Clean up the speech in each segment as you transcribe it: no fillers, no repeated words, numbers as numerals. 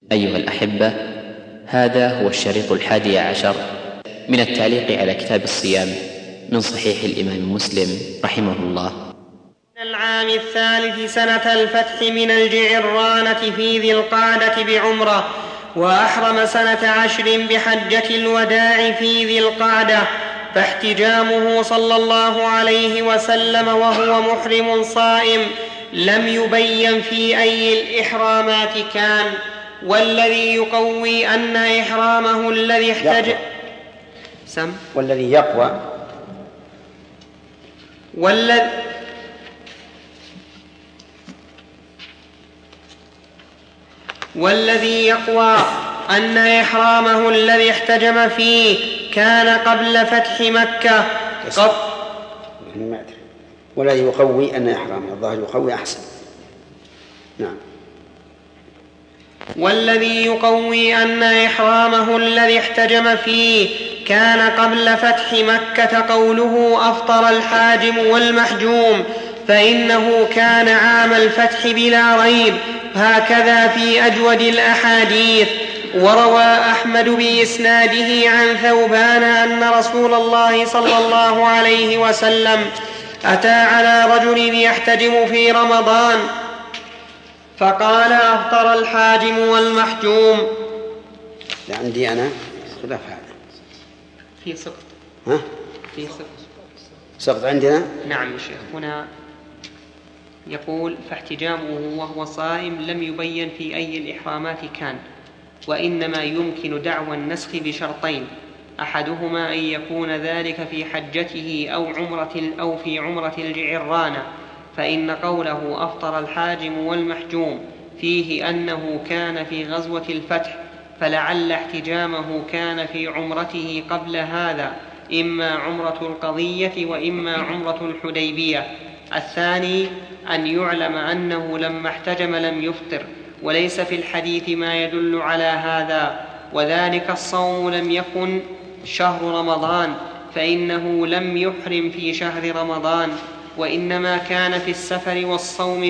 أيها الأحبة، هذا هو الشريط 11 من التعليق على كتاب الصيام من صحيح الإمام مسلم رحمه الله. العام 3 سنة الفتح من الجعرانة في ذي القعدة بعمرة، وأحرم سنة 10 بحجة الوداع في ذي القعدة، فاحتجامه صلى الله عليه وسلم وهو محرم صائم لم يبين في أي الإحرامات كان. والذي يقوي أن إحرامه الذي احتج والذي يقوى أن إحرامه الذي احتجم فيه كان قبل فتح مكة. والذي يقوي أن إحرامه، الظاهر يقوي أحسن. نعم. والذي يقوي أن إحرامه الذي احتجم فيه كان قبل فتح مكة قوله أفطر الحاجم والمحجوم، فإنه كان عام الفتح بلا ريب، هكذا في أجود الأحاديث. وروى أحمد بإسناده عن ثوبان أن رسول الله صلى الله عليه وسلم أتى على رجل يحتجم في رمضان فقال أفطر الحاجم والمحجوم. عندي أنا خلاف هذا في سقط. في سقط عندنا. نعم يا شيخ، هنا يقول فاحتجامه وهو صائم لم يبين في أي الإحرامات كان، وإنما يمكن دعوى النسخ بشرطين، أحدهما أن يكون ذلك في حجته أو في عمرة الجعرانة، فإن قوله أفطر الحاجم والمحجوم فيه أنه كان في غزوة الفتح، فلعل احتجامه كان في عمرته قبل هذا، إما عمرة القضية وإما عمرة الحديبية. الثاني أن يعلم أنه لما احتجم لم يفطر، وليس في الحديث ما يدل على هذا، وذلك الصوم لم يكن شهر رمضان، فإنه لم يحرم في شهر رمضان، وإنما كان في السفر، والصوم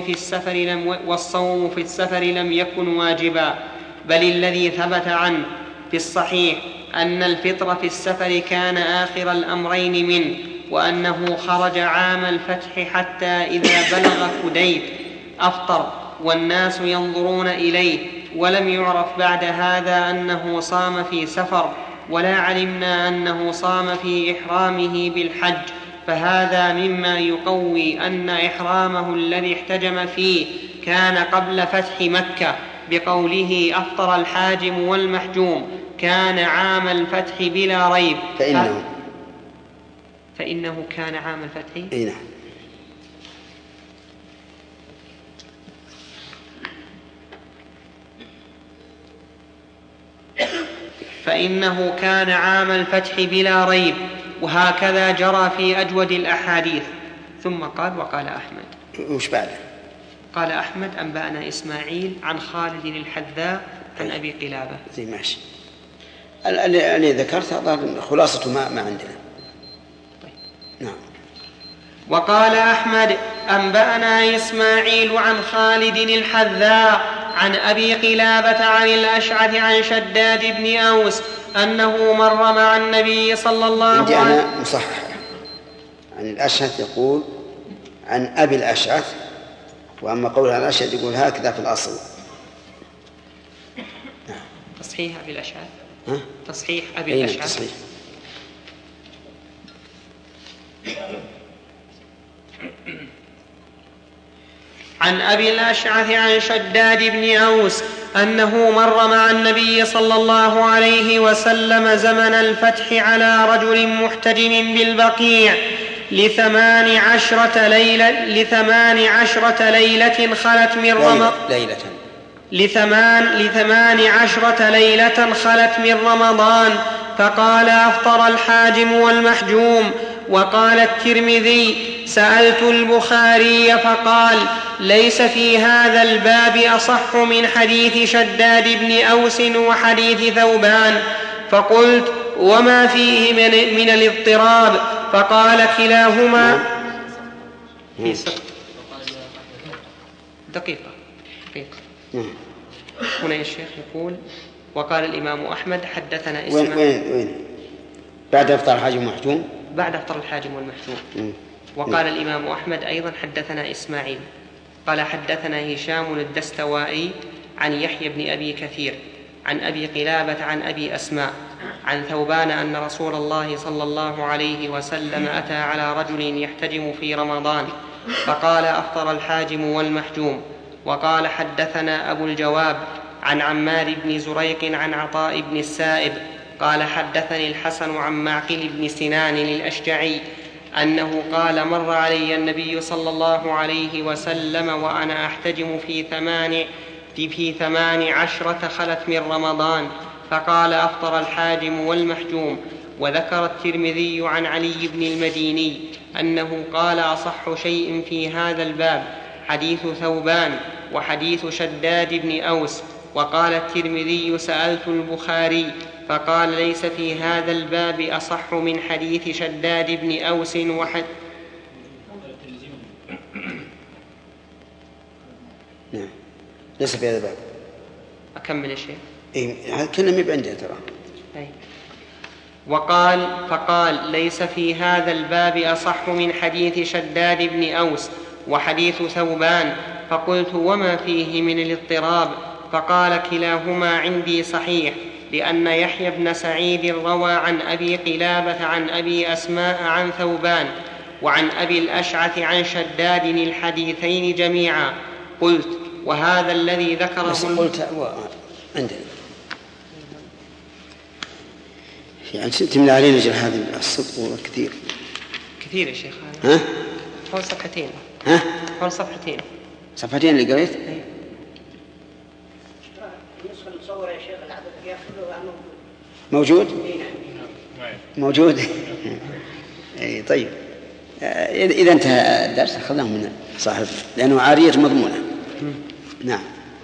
في السفر لم يكن واجبا، بل الذي ثبت عنه في الصحيح أن الفطر في السفر كان آخر الأمرين منه، وأنه خرج عام الفتح حتى إذا بلغ كديت أفطر والناس ينظرون إليه، ولم يعرف بعد هذا أنه صام في سفر، ولا علمنا أنه صام في إحرامه بالحج، فهذا مما يقوي أن إحرامه الذي احتجم فيه كان قبل فتح مكة، بقوله أفطر الحاجم والمحجوم كان عام الفتح بلا ريب. فإنه كان عام الفتح. نعم. فإنه كان عام الفتح بلا ريب، وهكذا جرى في أجود الأحاديث. ثم قال وقال أحمد. وش بعده؟ قال أحمد أنبأنا إسماعيل عن خالد الحذاء عن أبي قلابة. زي ماشي. اللي ذكرت هذا خلاصة ما عندنا. طيب. نعم. وقال أحمد أنبأنا إسماعيل عن خالد الحذاء عن أبي قلابة عن الأشعث عن شداد بن أوس أنه مر مع النبي صلى الله عليه وسلم. عندي أنا مصحح عن الأشعث يقول عن أبي الأشعث، وأما قول عن الأشعث يقول هكذا في الأصل. تصحيح أبي الأشعث. تصحيح أبي الأشعث. تصحيح. عن أبي الأشعث عن شداد بن أوس أنه مر مع النبي صلى الله عليه وسلم زمن الفتح على رجل محتجم بالبقيع ل18 ليلة خلت من رمضان، فقال أفطر الحاجم والمحجوم. وقال الترمذي سألت البخاري فقال ليس في هذا الباب أصح من حديث شداد بن أوس وحديث ثوبان، فقلت وما فيه من الاضطراب؟ فقال كلاهما في سقط. دقيقة. هنا يا شيخ يقول وقال الإمام أحمد حدثنا إسماعيل. وين بعد إفطار الحاجم والمحجوم؟ بعد إفطار الحاجم والمحجوم. وقال الإمام أحمد أيضا حدثنا إسماعيل قال حدثنا هشام الدستوائي عن يحيى بن أبي كثير عن أبي قلابة عن أبي أسماء عن ثوبان أن رسول الله صلى الله عليه وسلم أتى على رجل يحتجم في رمضان فقال أفطر الحاجم والمحجوم. وقال حدثنا أبو الجواب عن عمار بن زريق عن عطاء بن السائب قال حدثني الحسن عن معقل بن سنان الأشجعي أنه قال مر علي النبي صلى الله عليه وسلم وأنا أحتجم في 18 خلت من رمضان فقال أفطر الحاجم والمحجوم. وذكر الترمذي عن علي بن المديني أنه قال أصح شيء في هذا الباب حديث ثوبان وحديث شداد بن أوس. وقال الترمذي سألت البخاري فقال ليس في هذا الباب أصح من حديث شداد بن أوس نعم ليس في هذا الباب. أكمل الشيء كنا مب عندي ترى. فقال ليس في هذا الباب أصح من حديث شداد بن أوس وحديث ثوبان. فقلت وما فيه من الاضطراب؟ فقال كلاهما عندي صحيح لأن يحيى بن سعيد روى عن أبي قلابة عن أبي أسماء عن ثوبان وعن أبي الأشعث عن شداد الحديثين جميعا. قلت وهذا الذي ذكره عندنا يعني تملى علينا جل هذه السطور كثير يا شيخ. ها حول صفحتين. حول صفحتين اللي قريت. موجود. اي طيب اذا انتهى الدرس اخذناه من صاحب لانه عارية مضمونة. نعم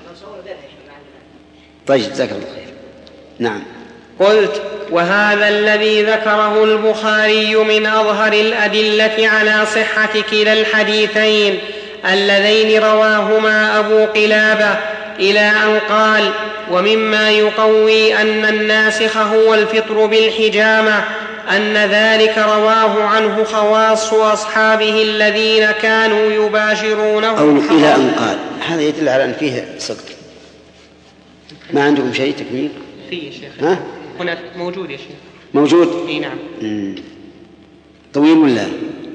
طيب جزاك الله خير. نعم. قلت وهذا الذي ذكره البخاري من أظهر الأدلة على صحة كلا الحديثين اللذين رواهما أبو قلابة إلى أن قال ومما يقوي أن الناسخ هو الفطر بالحجامة أن ذلك رواه عنه خواص أصحابه الذين كانوا يباشرونه. أو إلى أن قال هذا يدل على أن فيه صدق. ما عندكم شيء تكميل؟ فيه يا شيخ. هنا موجود يا شيخ. موجود؟ اي نعم. طويل ولا؟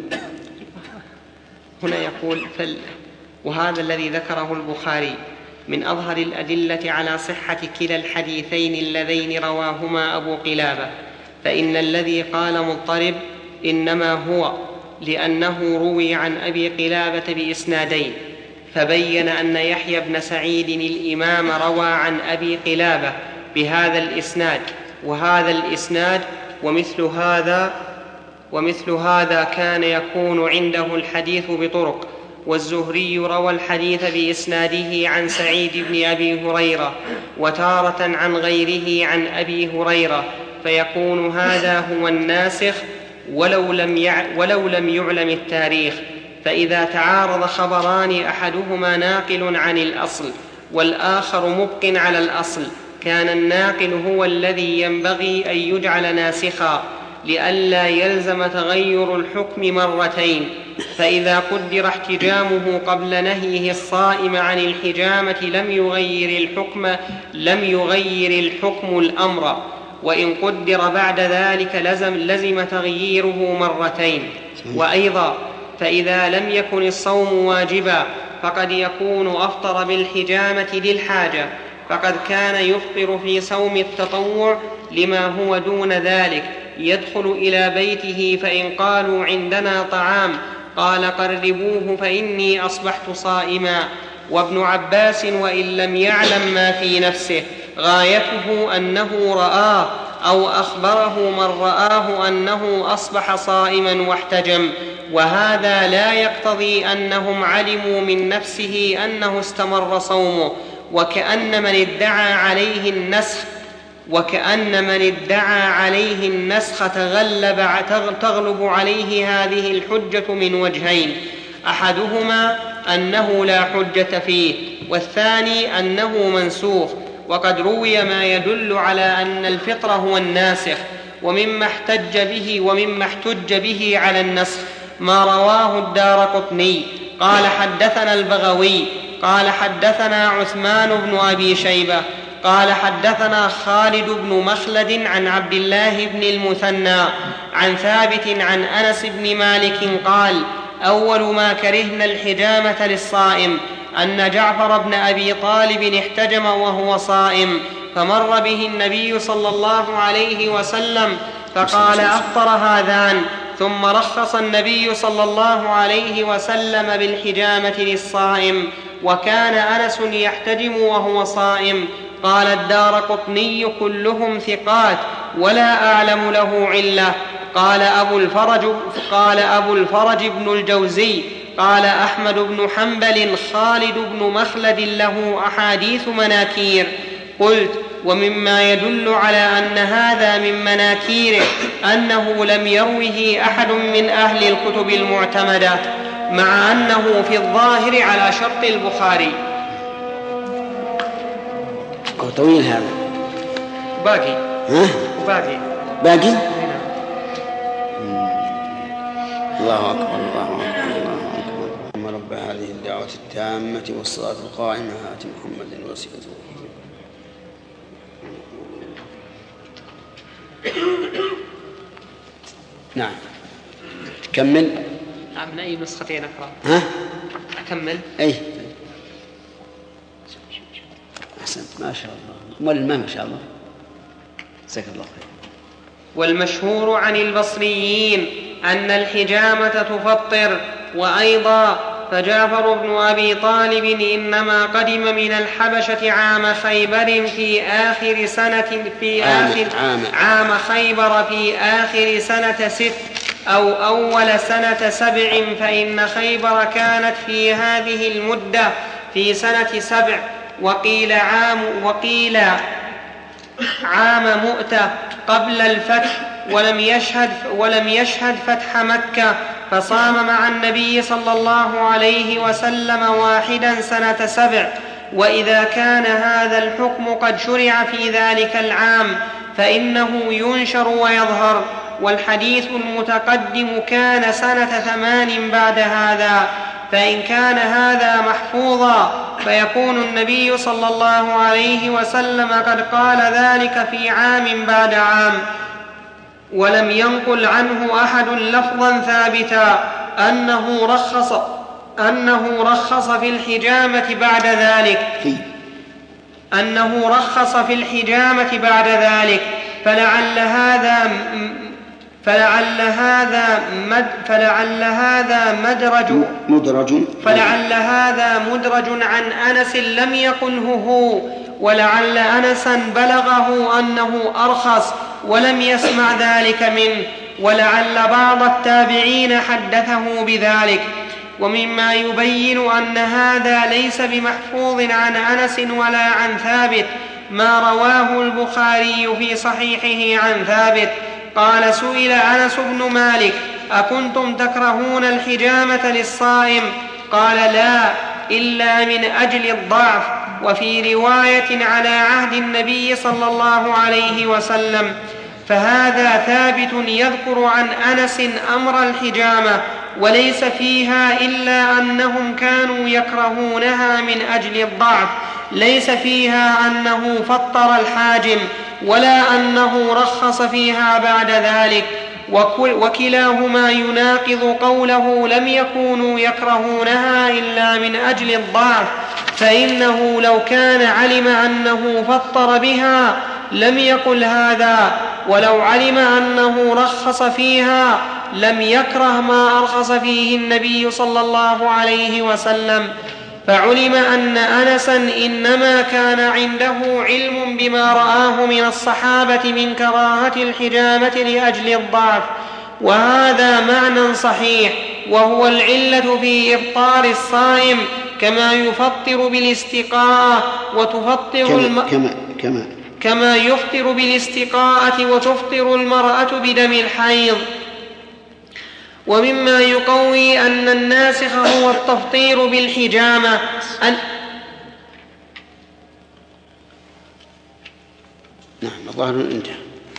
هنا يقول وهذا الذي ذكره البخاري من أظهر الأدلة على صحة كلا الحديثين اللذين رواهما أبو قلابة فإن الذي قال مضطرب إنما هو لأنه روي عن أبي قلابة بإسنادين فبين أن يحيى بن سعيد الإمام روى عن أبي قلابة بهذا الإسناد وهذا الإسناد ومثل هذا كان يكون عنده الحديث بطرق. والزهري روى الحديث بإسناده عن سعيد بن أبي هريرة وتارة عن غيره عن أبي هريرة فيكون هذا هو الناسخ ولو لم يعلم التاريخ. فإذا تعارض خبران أحدهما ناقل عن الأصل والآخر مبق على الأصل كان الناقل هو الذي ينبغي أن يجعل ناسخا لئلا يلزم تغير الحكم مرتين. فإذا قدر احتجامه قبل نهيه الصائم عن الحجامة لم يغير الحكم الأمر وإن قدر بعد ذلك لزم تغييره مرتين. وأيضا فإذا لم يكن الصوم واجبا فقد يكون أفطر بالحجامة للحاجة فقد كان يفطر في صوم التطوع لما هو دون ذلك يدخل إلى بيته فإن قالوا عندنا طعام قال قربوه فإني أصبحت صائما. وابن عباس وإن لم يعلم ما في نفسه غايته أنه رآه أو أخبره من رآه أنه أصبح صائما واحتجم وهذا لا يقتضي أنهم علموا من نفسه أنه استمر صومه وكأن من ادعى عليه النسخ تغلب عليه هذه الحجة من وجهين أحدهما أنه لا حجة فيه والثاني أنه منسوخ. وقد روي ما يدل على أن الفطر هو الناسخ. ومما احتج به على النسخ ما رواه الدارقطني قال حدثنا البغوي قال حدثنا عثمان بن أبي شيبة قال حدثنا خالد بن مخلد عن عبد الله بن المثنى عن ثابت عن أنس بن مالك قال: أول ما كرهنا الحجامة للصائم أن جعفر بن أبي طالب احتجم وهو صائم، فمر به النبي صلى الله عليه وسلم فقال: أفطر هذان. ثم رخص النبي صلى الله عليه وسلم بالحجامة للصائم، وكان أنس يحتجم وهو صائم. قال الدارقطني: كلهم ثقات ولا أعلم له علة. قال أبو الفرج بن الجوزي قال أحمد بن حنبل: خالد بن مخلد له أحاديث مناكير. قلت: ومما يدل على أن هذا من مناكيره أنه لم يروه أحد من أهل الكتب المعتمدة، مع أنه في الظاهر على شرط البخاري. طويل هذا. باقي. باقي. الله أكبر الله أكبر الله أكبر. اللهم رب هذه الدعوة التامة والصلاة القائمة آت محمد الوسيلة. نعم. كمل. من أي نسختين أقرأ؟ أكمل؟ أي. أحسنت ما شاء الله. ما شاء الله. جزاك الله خير. والمشهور عن البصريين أن الحجامة تفطر. وأيضا فجعفر بن أبي طالب إنما قدم من الحبشة عام خيبر عام خيبر في آخر سنة 6 أو أول سنة 7، فإن خيبر كانت في هذه المدة في سنة 7. وقيل عام مؤتة قبل الفتح، ولم يشهد فتح مكة، فصام مع النبي صلى الله عليه وسلم واحدا سنة 7. وإذا كان هذا الحكم قد شرع في ذلك العام فإنه ينشر ويظهر. والحديث المتقدم كان سنة 8 بعد هذا، فإن كان هذا محفوظا فيكون النبي صلى الله عليه وسلم قد قال ذلك في عام بعد عام، ولم ينقل عنه أحد لفظا ثابتا أنه رخص في الحجامة بعد ذلك فلعل هذا مدرج عن أنس لم يقله هو، ولعل أنسا بلغه أنه أرخص ولم يسمع ذلك منه، ولعل بعض التابعين حدثه بذلك. ومما يبين أن هذا ليس بمحفوظ عن أنس ولا عن ثابت ما رواه البخاري في صحيحه عن ثابت قال: سئل أنس بن مالك: أكنتم تكرهون الحجامة للصائم؟ قال: لا، إلا من أجل الضعف. وفي رواية على عهد النبي صلى الله عليه وسلم. فهذا ثابت يذكر عن أنس أمر الحجامة، وليس فيها إلا أنهم كانوا يكرهونها من أجل الضعف، ليس فيها أنه فطر الحاجم ولا أنه رخص فيها بعد ذلك. وكلاهما يناقض قوله: لم يكونوا يكرهونها إلا من أجل الضعف، فإنه لو كان علم أنه فطر بها لم يقل هذا، ولو علم أنه رخص فيها لم يكره ما أرخص فيه النبي صلى الله عليه وسلم. فعلم أن أنسا إنما كان عنده علم بما رآه من الصحابة من كراهة الحجامة لأجل الضعف، وهذا معنى صحيح، وهو العلة في إفطار الصائم كما يفطر بالاستقاءة كما يفطر بالاستقاءة وتفطر المرأة بدم الحيض. ومما يقوي أن الناسخ هو التفطير بالحجامة نعم الظاهر انتهى.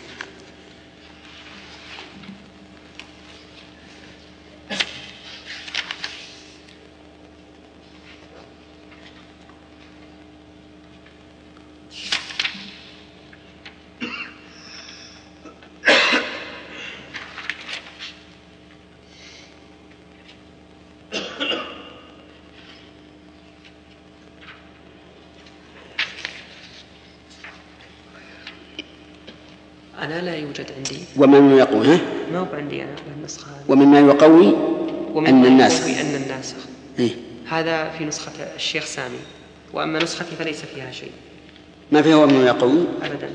أنا لا يوجد عندي. ومن يقوي ما هو عندي أنا النسخة هذه. ومما يقوي أن الناسخ إيه؟ هذا في نسخة الشيخ سامي، وأما نسختي فليس فيها شيء. ما فيها ومن يقوي أبدا.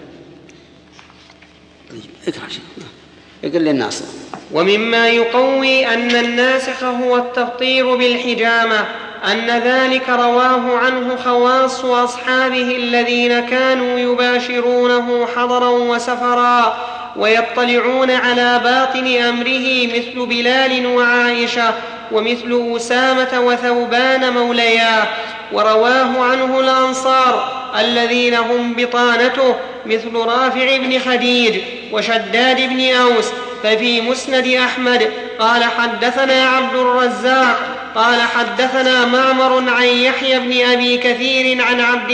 اقرأ شيء يقول للناسخ. ومما يقوي أن الناسخ هو التفطير بالحجامة أن ذلك رواه عنه خواص أصحابه الذين كانوا يباشرونه حضرا وسفرا ويطلعون على باطن أمره مثل بلال وعائشة ومثل أسامة وثوبان مولياه. ورواه عنه الأنصار الذين هم بطانته مثل رافع بن خديج وشداد بن أوس. ففي مسند أحمد قال حدثنا عبد الرزاق قال حدثنا معمر عن يحيى بن أبي كثير عن عبد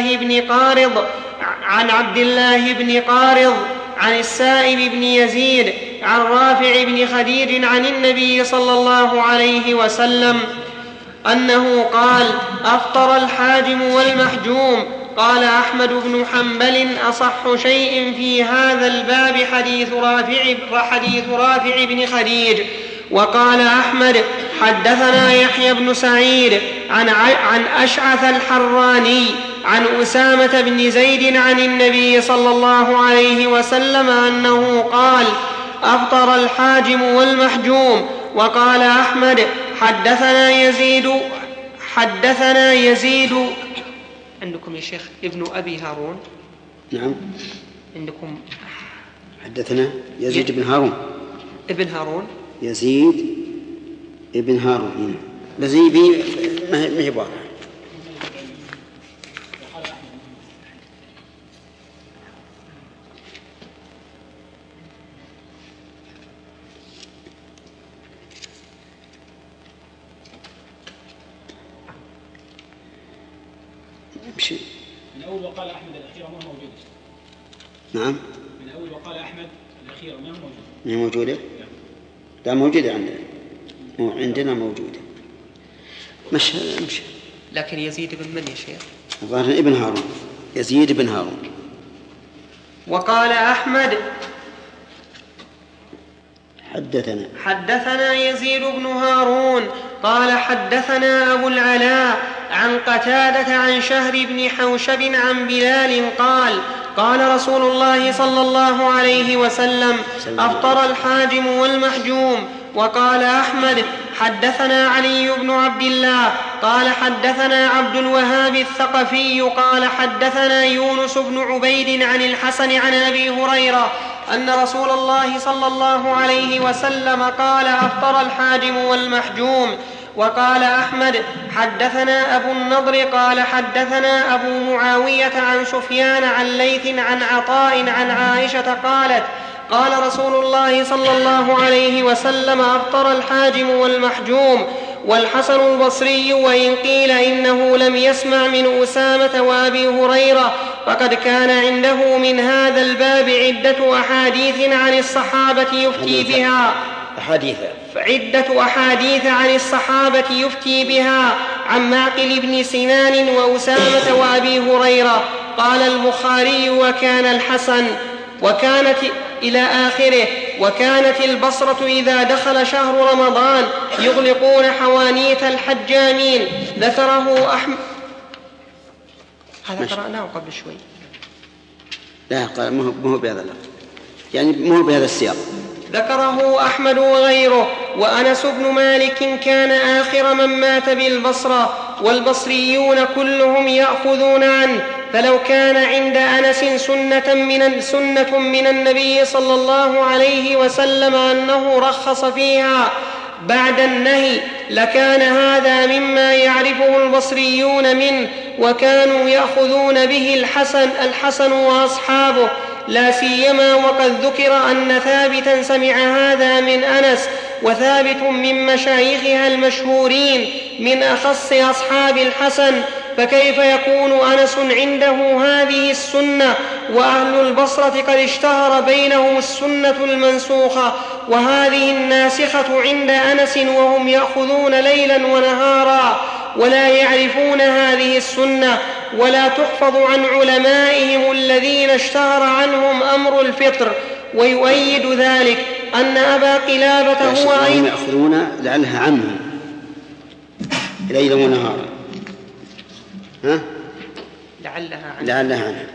الله بن قارض عن السائب بن يزيد عن رافع بن خديج عن النبي صلى الله عليه وسلم أنه قال أفطر الحاجم والمحجوم. قال أحمد بن حنبل أصح شيء في هذا الباب حديث رافع بن خديج. وقال أحمد حدثنا يحيى بن سعيد عن أشعث الحراني عن أسامة بن زيد عن النبي صلى الله عليه وسلم أنه قال أفطر الحاجم والمحجوم. وقال أحمد حدثنا يزيد عندكم يا شيخ ابن أبي هارون. نعم عندكم حدثنا يزيد بن هارون ابن هارون يزيد ابن هارون بزيبي ما هي واضحة. من أول وقال أحمد الأخيرة ما هو موجودة. نعم من أول وقال أحمد الأخيرة ما هو موجودة. ما هي موجودة؟ لا موجودة عندنا موجودة. مش لكن يزيد بن من يا شيخ؟ الظاهر ابن هارون يزيد بن هارون. وقال أحمد حدثنا يزيد بن هارون قال حدثنا أبو العلاء عن قتادة عن شهر بن حوشب عن بلال قال رسول الله صلى الله عليه وسلم أفطر الحاجم والمحجوم. وقال أحمد حدثنا علي بن عبد الله قال حدثنا عبد الوهاب الثقفي قال حدثنا يونس بن عبيد عن الحسن عن أبي هريرة أن رسول الله صلى الله عليه وسلم قال أفطر الحاجم والمحجوم. وقال أحمد حدثنا أبو النضر قال حدثنا أبو معاوية عن سفيان عن ليث عن عطاء عن عائشة قالت قال رسول الله صلى الله عليه وسلم أفطر الحاجم والمحجوم. والحسن البصري وإن قيل إنه لم يسمع من أسامة وأبي هريرة فقد كان عنده من هذا الباب عدة أحاديث عن الصحابة يفتي بها عن معقل بن سنان وأسامة وأبي هريرة. قال البخاري وكان الحسن إلى آخره. وكانت البصرة إذا دخل شهر رمضان يغلقون حوانيت الحجامين. ذكره أحمد. هذا قرأناه قبل شوي. لا قال مو بهذا اللفظ يعني مو بهذا السياق. ذكره أحمد وغيره. وأنس بن مالك كان آخر من مات بالبصرة والبصريون كلهم يأخذون عنه. فلو كان عند أنس سنة من النبي صلى الله عليه وسلم أنه رخص فيها بعد النهي لكان هذا مما يعرفه البصريون منه، وكانوا يأخذون به الحسن وأصحابه، لا سيما وقد ذكر أن ثابتا سمع هذا من أنس، وثابت من مشايخها المشهورين من أخص أصحاب الحسن، فكيف يكون أنس عنده هذه السنة وأهل البصرة قد اشتهر بينهم السنة المنسوخة وهذه الناسخة عند أنس، وهم يأخذون ليلا ونهارا ولا يعرفون هذه السنة ولا تحفظ عن علمائهم الذين اشتهر عنهم أمر الفطر. ويؤيد ذلك أن أبا قلابة هو أيضا يأخذون لعلها عنهم ليلا ونهارا، لعلها عنهم.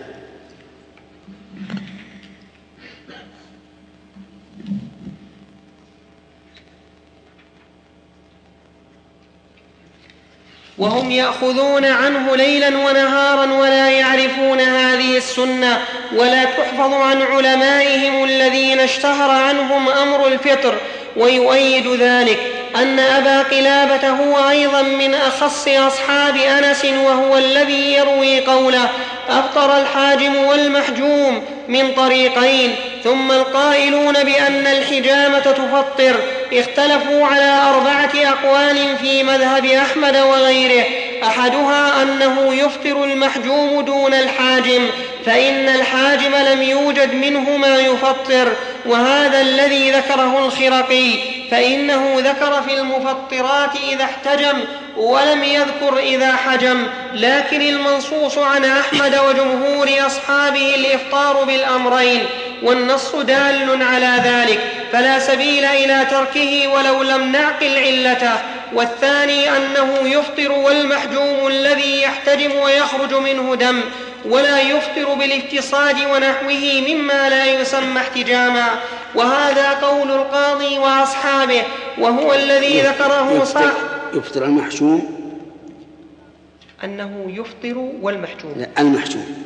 وهم يأخذون عنه ليلا ونهارا ولا يعرفون هذه السنة ولا تحفظ عن علمائهم الذين اشتهر عنهم أمر الفطر. ويؤيد ذلك أن أبا قلابة هو أيضا من أخص أصحاب أنس، وهو الذي يروي قوله أفطر الحاجم والمحجوم من طريقين. ثم القائلون بأن الحجامة تفطر اختلفوا على 4 أقوال في مذهب أحمد وغيره، أحدها أنه يفطر المحجوم دون الحاجم، فإن الحاجم لم يوجد منه ما يفطر، وهذا الذي ذكره الخرقي، فإنه ذكر في المفطرات إذا احتجم ولم يذكر إذا حجم، لكن المنصوص عن أحمد وجمهور أصحابه الإفطار بالأمرين، والنص دال على ذلك، فلا سبيل إلى تركه ولو لم نعقل علته. والثاني أنه يفطر والمحجوم الذي يحتجم ويخرج منه دم، ولا يفطر بالافتصاد ونحوه مما لا يسمى احتجاما، وهذا قول القاضي وأصحابه، وهو الذي ذكره صاحب. يفطر المحجوم أنه يفطر والمحجوم، لا المحجوم.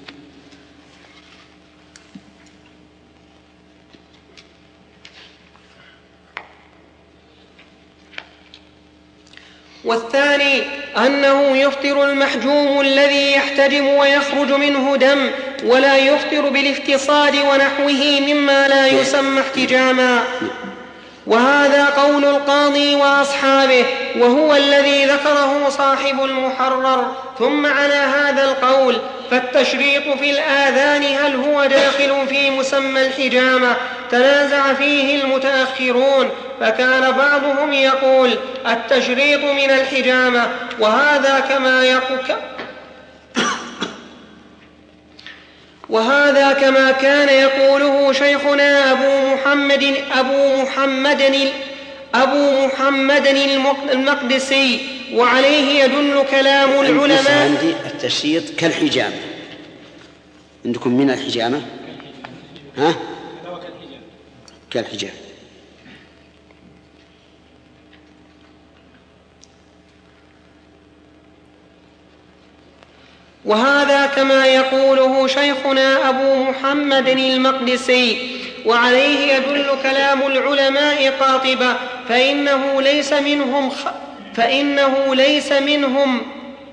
والثاني أنه يفطر المحجوم الذي يحتجم ويخرج منه دم، ولا يفطر بالافتصاد ونحوه مما لا يسمى احتجاما، وهذا قول القاضي وأصحابه، وهو الذي ذكره صاحب المحرر. ثم على هذا القول فالتشريط في الآذان هل هو داخل في مسمى الحجامة تنازع فيه المتأخرون، فكان بعضهم يقول التشريط من الحجامة، وهذا كما كان يقوله شيخنا أبو محمد المقدسي، وعليه يدل كلام العلماء. عندي التشريط كالحجامة، عندكم من الحجامة كالحجامة. وهذا كما يقوله شيخنا أبو محمد المقدسي، وعليه يدل كلام العلماء قاطبة، فإنه ليس منهم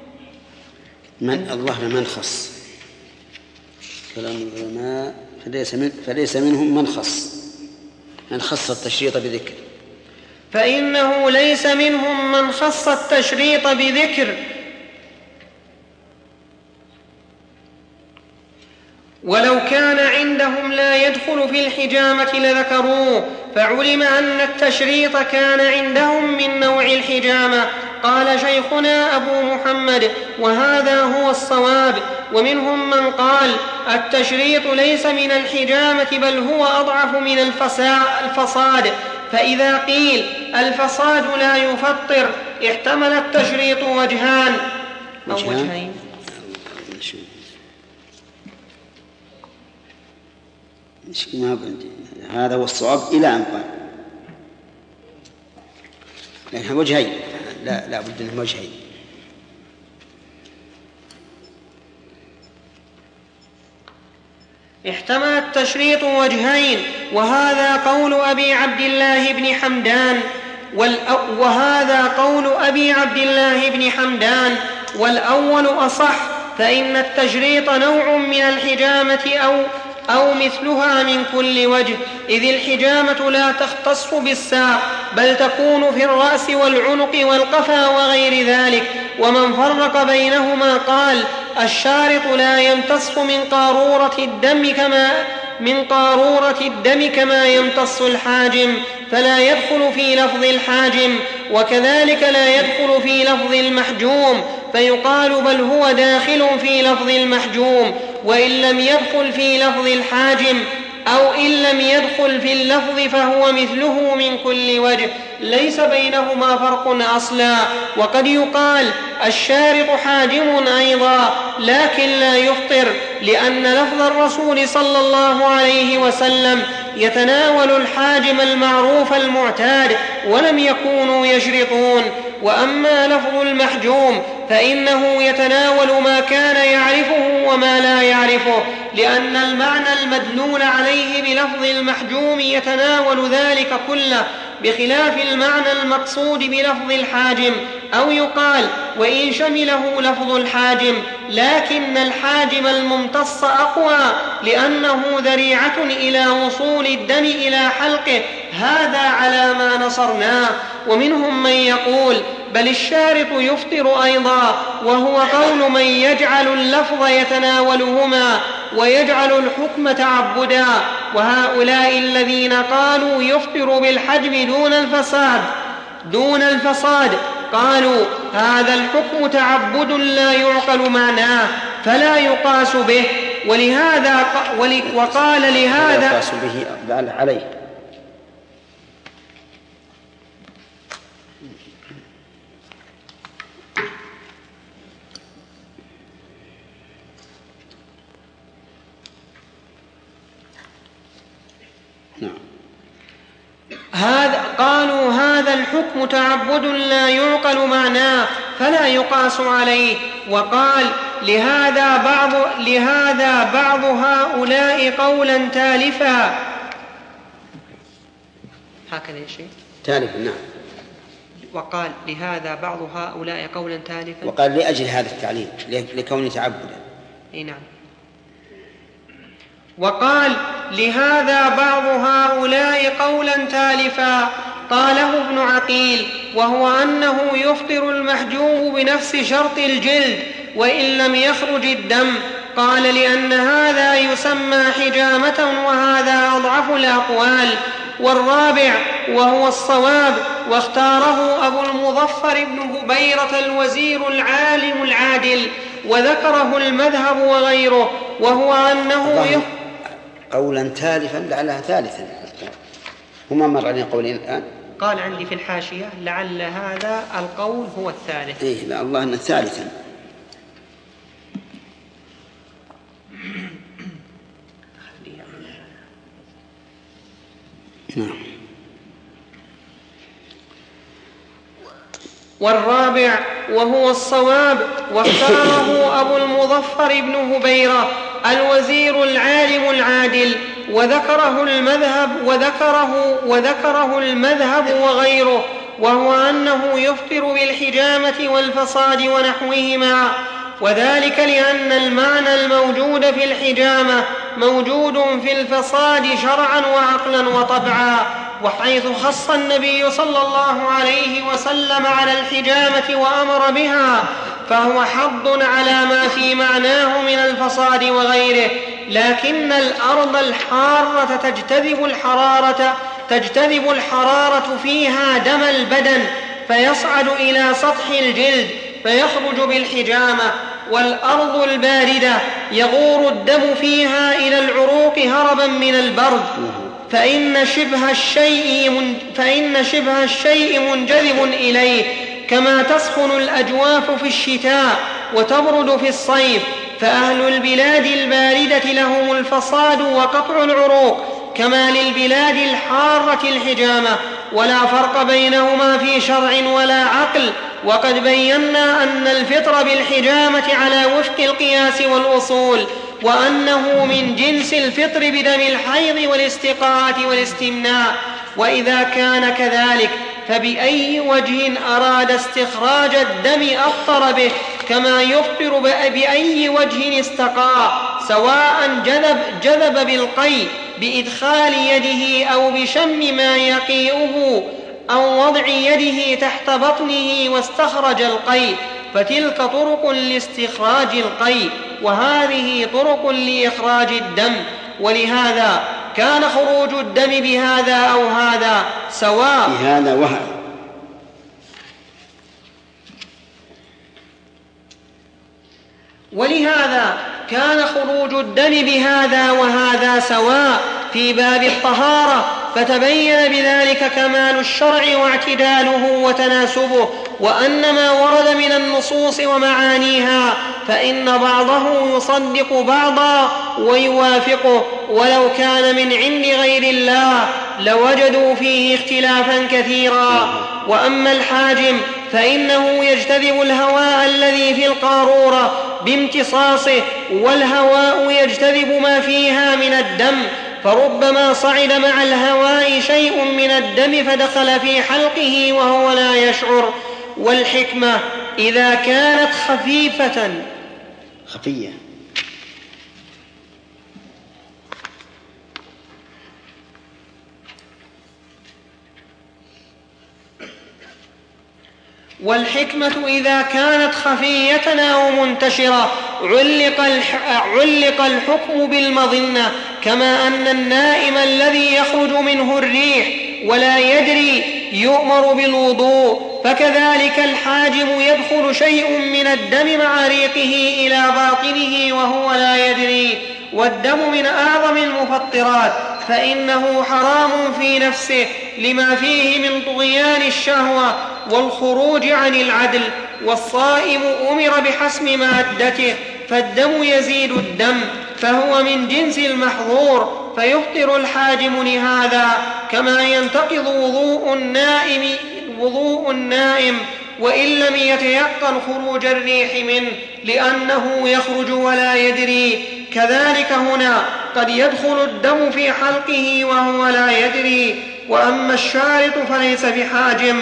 من الله من خص كلام العلماء، فليس منهم من خص التشريط بذكر، فإنه ليس منهم من خص التشريط بذكر، ولو كان عندهم لا يدخل في الحجامة لذكروه، فعلم أن التشريط كان عندهم من نوع الحجامة. قال شيخنا أبو محمد وهذا هو الصواب. ومنهم من قال التشريط ليس من الحجامة بل هو أضعف من الفصاد، فإذا قيل الفصاد لا يفطر احتمل التشريط وجهان أو وجهين. هذا هو الصواب إلى أن قال، لكن وجهين، لا بد من وجهين. احتمل التشريط وجهين، وهذا قول أبي عبد الله بن حمدان. وهذا قول أبي عبد الله بن حمدان، والأول أصح، فإن التجريط نوع من الحجامة أو مثلها من كل وجه، إذ الحجامة لا تختص بالساق بل تكون في الرأس والعنق والقفا وغير ذلك. ومن فرق بينهما قال: الشارط لا يمتص من قارورة الدم كما يمتص الحاجم، فلا يدخل في لفظ الحاجم، وكذلك لا يدخل في لفظ المحجوم، فيقال بل هو داخل في لفظ المحجوم، وإن لم يدخل في لفظ الحاجم أو إن لم يدخل في اللفظ فهو مثله من كل وجه، ليس بينهما فرق أصلا. وقد يقال الشارط حاجم أيضا، لكن لا يفطر، لأن لفظ الرسول صلى الله عليه وسلم يتناول الحاجم المعروف المعتاد، ولم يكونوا يشرطون. وأما لفظ المحجوم فإنه يتناول ما كان يعرفه وما لا يعرفه، لأن المعنى المدلول عليه بلفظ المحجوم يتناول ذلك كله، بخلاف المعنى المقصود بلفظ الحاجم. أو يقال وإن شمله لفظ الحاجم، لكن الحاجم الممتص أقوى، لأنه ذريعة إلى وصول الدم إلى حلقه، هذا على ما نصرناه. ومنهم من يقول بل الشارط يفطر أيضا، وهو قول من يجعل اللفظ يتناولهما ويجعل الحكم تعبدا. وهؤلاء الذين قالوا يفطر بالحجم دون الفساد قالوا هذا الحكم تعبد لا يعقل معناه فلا يقاس به، وقال لهذا يقاس به عليه. قالوا هذا الحكم تعبد لا يعقل معناه فلا يقاس عليه. وقال لهذا بعض هؤلاء قولا تالفا. هكذا يا شيخ تالفا، نعم. وقال لهذا بعض هؤلاء قولا تالفا، وقال لأجل هذا التعليل لكونه تعبدا. اي نعم. وقال لهذا بعض هؤلاء قولا تالفا قاله ابن عقيل، وهو أنه يفطر المحجوم بنفس شرط الجلد وإن لم يخرج الدم. قال لأن هذا يسمى حجامة، وهذا أضعف الأقوال. والرابع وهو الصواب، واختاره أبو المظفر بن هبيرة الوزير العالم العادل، وذكره المذهب وغيره، وهو أنه قولا تالفا لعلها ثالثا. هما مر علينا قولين الآن. قال عندي في الحاشية لعل هذا القول هو الثالث. إيه، لا الله أنه ثالثا. نعم. والرابع وهو الصواب، واختاره أبو المظفر بن هبيرة الوزير العالم العادل، وذكره المذهب وغيره، وهو أنه يفطر بالحجامة والفصاد ونحوهما، وذلك لأن المعنى الموجود في الحجامة موجود في الفصاد شرعا وعقلا وطبعا. وحيث خص النبي صلى الله عليه وسلم على الحجامة وأمر بها فهو حض على ما في معناه من الفصاد وغيره. لكن الأرض الحارة تجتذب الحرارة فيها دم البدن فيصعد إلى سطح الجلد فيخرج بالحجامة، والأرض الباردة يغور الدم فيها إلى العروق هربا من البرد، فإن شبه الشيء منجذب إليه، كما تسخن الأجواف في الشتاء وتبرد في الصيف. فأهل البلاد الباردة لهم الفصاد وقطع العروق، كما للبلاد الحارة الحجامة، ولا فرق بينهما في شرع ولا عقل. وقد بينا أن الفطر بالحجامة على وفق القياس والأصول، وأنه من جنس الفطر بدم الحيض والاستقاءة والاستمناء. وإذا كان كذلك فبأي وجه أراد استخراج الدم أفطر به، كما يفطر بأي وجه استقى، سواء جذب بالقيء بإدخال يده أو بشم ما يقيئه أو وضع يده تحت بطنه واستخرج القيء، فتلك طرق لاستخراج القيء، وهذه طرق لإخراج الدم. ولهذا كان خروج الدم بهذا أو هذا سواء. بهذا وهذا. ولهذا كان خروج الدم بهذا وهذا سواء في باب الطهارة، فتبين بذلك كمال الشرع واعتداله وتناسبه، وأن ما ورد من النصوص ومعانيها فإن بعضه يصدق بعضا ويوافقه، ولو كان من عند غير الله لوجدوا فيه اختلافا كثيرا. وأما الحاجم فإنه يجتذب الهواء الذي في القارورة بامتصاصه، والهواء يجتذب ما فيها من الدم، فربما صعد مع الهواء شيء من الدم فدخل في حلقه وهو لا يشعر. والحكمة إذا كانت خفية والحكمة إذا كانت خفية أو منتشرة علق الحكم بالمظنة، كما أن النائم الذي يخرج منه الريح ولا يدري يؤمر بالوضوء، فكذلك الحاجم يدخل شيء من الدم مع ريقه إلى باطنه وهو لا يدري. والدم من أعظم المفطرات، فإنه حرام في نفسه لما فيه من طغيان الشهوة والخروج عن العدل، والصائم أمر بحسم مادته، فالدم يزيد الدم فهو من جنس المحظور، فيفطر الحاجم لهذا، كما ينتقض وضوء النائم وإن لم يتيقن خروج الريح منه لأنه يخرج ولا يدري. كذلك هنا قد يدخل الدم في حلقه وهو لا يدري. وأما الشارط فليس بحاجم،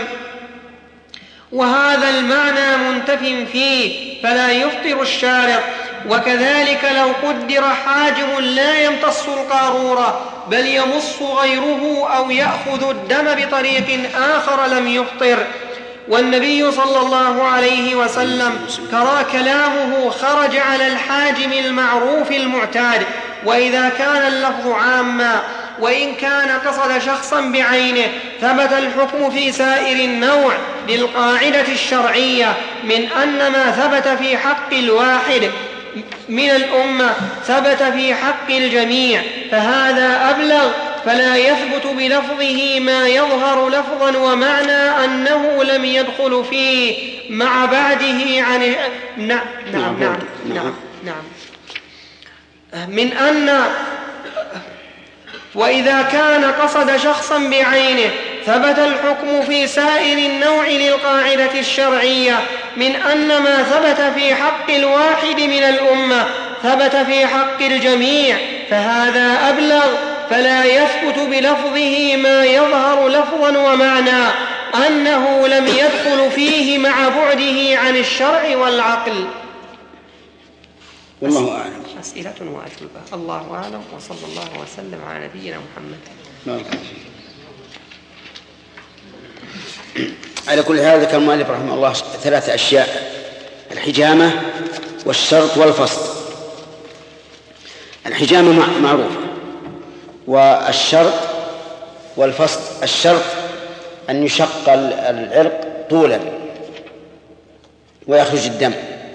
وهذا المعنى منتف فيه، فلا يفطر الشارط. وكذلك لو قدر حاجم لا يمتص القارورة بل يمص غيره أو يأخذ الدم بطريق آخر لم يفطر. والنبي صلى الله عليه وسلم ترى كلامه خرج على الحاجم المعروف المعتاد، وإذا كان اللفظ عاما وإن كان قصد شخصا بعينه ثبت الحكم في سائر النوع للقاعدة الشرعية من أن ما ثبت في حق الواحد من الأمة ثبت في حق الجميع، فهذا أبلغ، فلا يثبت بلفظه ما يظهر لفظا ومعنى أنه لم يدخل فيه مع بعده عن من أن. وإذا كان قصد شخصا بعينه ثبت الحكم في سائر النوع للقاعدة الشرعية من أن ما ثبت في حق الواحد من الأمة ثبت في حق الجميع، فهذا أبلغ، فلا يثبت بلفظه ما يظهر لفظا ومعنى أنه لم يدخل فيه مع بعده عن الشرع والعقل. والله أعلم. أسئلة وأجوبة. الله أعلم، وصلى الله وسلم على نبينا محمد. على كل هذا ذكر المؤلف رحمه الله 3 أشياء: الحجامة والشرط والفصل. الحجامة معروفة، والشرط والفصل: الشرط أن يشق العرق طولا ويخرج الدم،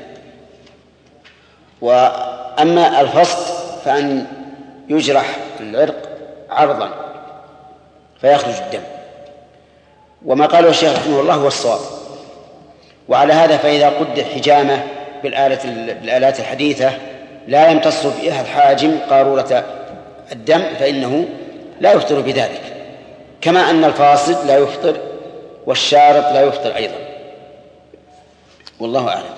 وأما الفصل فأن يجرح العرق عرضا فيخرج الدم. وما قاله الشيخ رحمه الله هو الصواب. وعلى هذا فإذا قدر حجامة بالآلات الحديثة لا يمتص فيها الحاجم قارورة الدم فإنه لا يفطر بذلك، كما أن الفاصل لا يفطر والشارط لا يفطر أيضا. والله أعلم.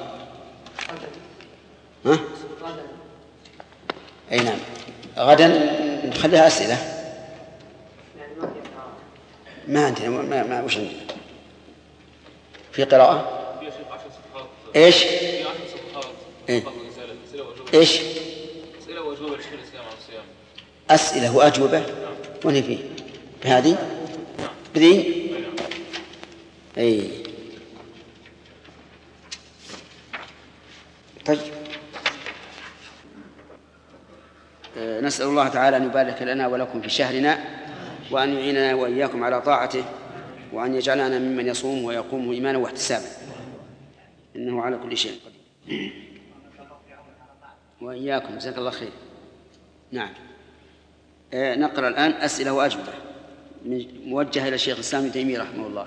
أي نعم، غدا نخليها أسئلة. ما عندنا، ما وش عندنا. في قراءة إيش؟ إيش؟ أسئلة وأجوبة وين فيه؟ بهذه؟ بذي؟ أي طيب. نسأل الله تعالى أن يبارك لنا ولكم في شهرنا، وأن يعيننا وإياكم على طاعته، وأن يجعلنا ممن يصوم ويقوم إيمانا واحتسابا، إنه على كل شيء قدير. وإياكم، جزاك الله خير. نعم. نقرأ الآن أسئلة وأجوبة موجهة إلى الشيخ الإسلام ابن تيمية رحمه الله.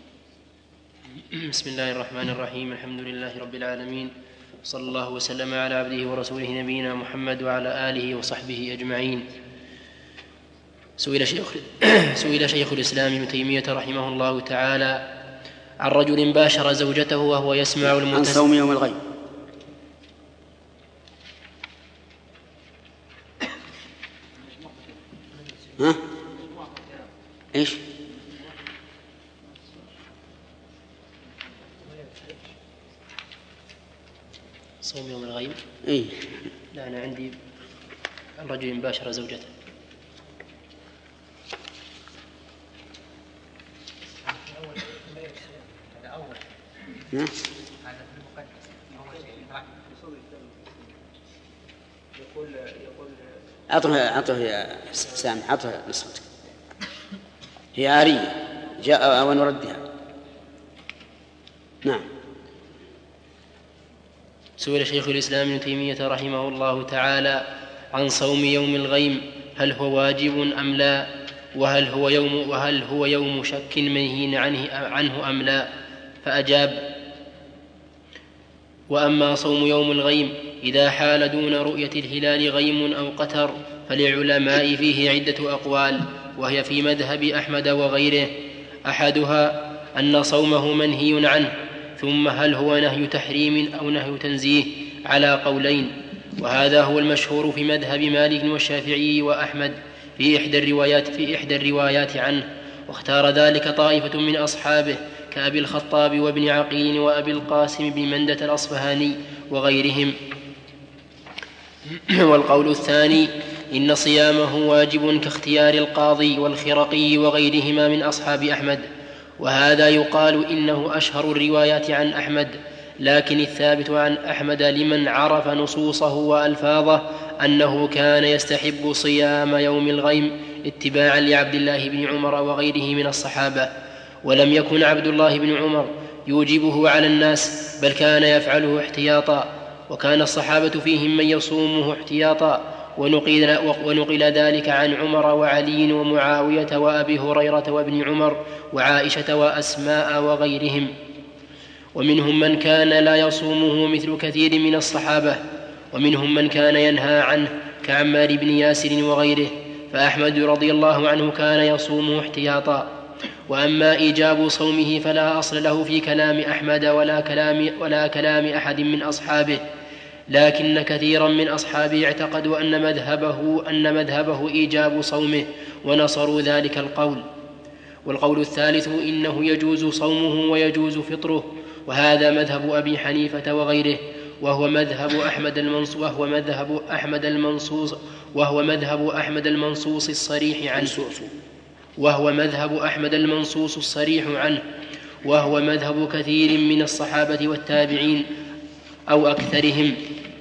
بسم الله الرحمن الرحيم. الحمد لله رب العالمين، صلى الله وسلم على عبده ورسوله نبينا محمد وعلى آله وصحبه أجمعين. سئل شيخ الإسلام ابن تيمية رحمه الله تعالى عن رجل باشر زوجته وهو يسمع عن صوم يوم الغيب. ها؟ إيش؟ صوم يوم الغيب؟ إيه؟ لا، أنا عندي الرجل باشر زوجته. نعم. أعطه يا سامي، أعطه نصفتك، هي عارية جاء ونردها. نعم. سئل شيخ الإسلام ابن تيمية رحمه الله تعالى عن صوم يوم الغيم، هل هو واجب أم لا، وهل هو يوم شك منهي عنه أم لا، فأجاب: وأما صوم يوم الغيم إذا حال دون رؤية الهلال غيم أو قتر فللعلماء فيه عدة أقوال، وهي في مذهب أحمد وغيره. أحدها أن صومه منهي عنه، ثم هل هو نهي تحريم أو نهي تنزيه على قولين، وهذا هو المشهور في مذهب مالك والشافعي وأحمد في إحدى الروايات عنه، واختار ذلك طائفة من أصحابه كأبي الخطاب وابن عقيل وأبي القاسم بن مندة الأصفهاني وغيرهم. والقول الثاني إن صيامه واجب كاختيار القاضي والخرقي وغيرهما من أصحاب أحمد، وهذا يقال إنه أشهر الروايات عن أحمد، لكن الثابت عن أحمد لمن عرف نصوصه وألفاظه أنه كان يستحب صيام يوم الغيم اتباعا لعبد الله بن عمر وغيره من الصحابة، ولم يكن عبد الله بن عمر يوجبه على الناس، بل كان يفعله احتياطا، وكان الصحابة فيهم من يصومه احتياطا، ونقل ذلك عن عمر وعلي ومعاوية وأبي هريرة وابن عمر وعائشة وأسماء وغيرهم. ومنهم من كان لا يصومه مثل كثير من الصحابة، ومنهم من كان ينهى عنه كعمار بن ياسر وغيره، فأحمد رضي الله عنه كان يصومه احتياطا. وأما إيجاب صومه فلا أصل له في كلام أحمد ولا كلام أحد من أصحابه، لكن كثيرا من أصحابه اعتقدوا أن مذهبه إيجاب صومه، ونصروا ذلك القول. والقول الثالث إنه يجوز صومه ويجوز فطره، وهذا مذهب أبي حنيفة وغيره، وهو مذهب أحمد المنصوص الصريح عنه، وهو مذهب كثير من الصحابة والتابعين أو أكثرهم.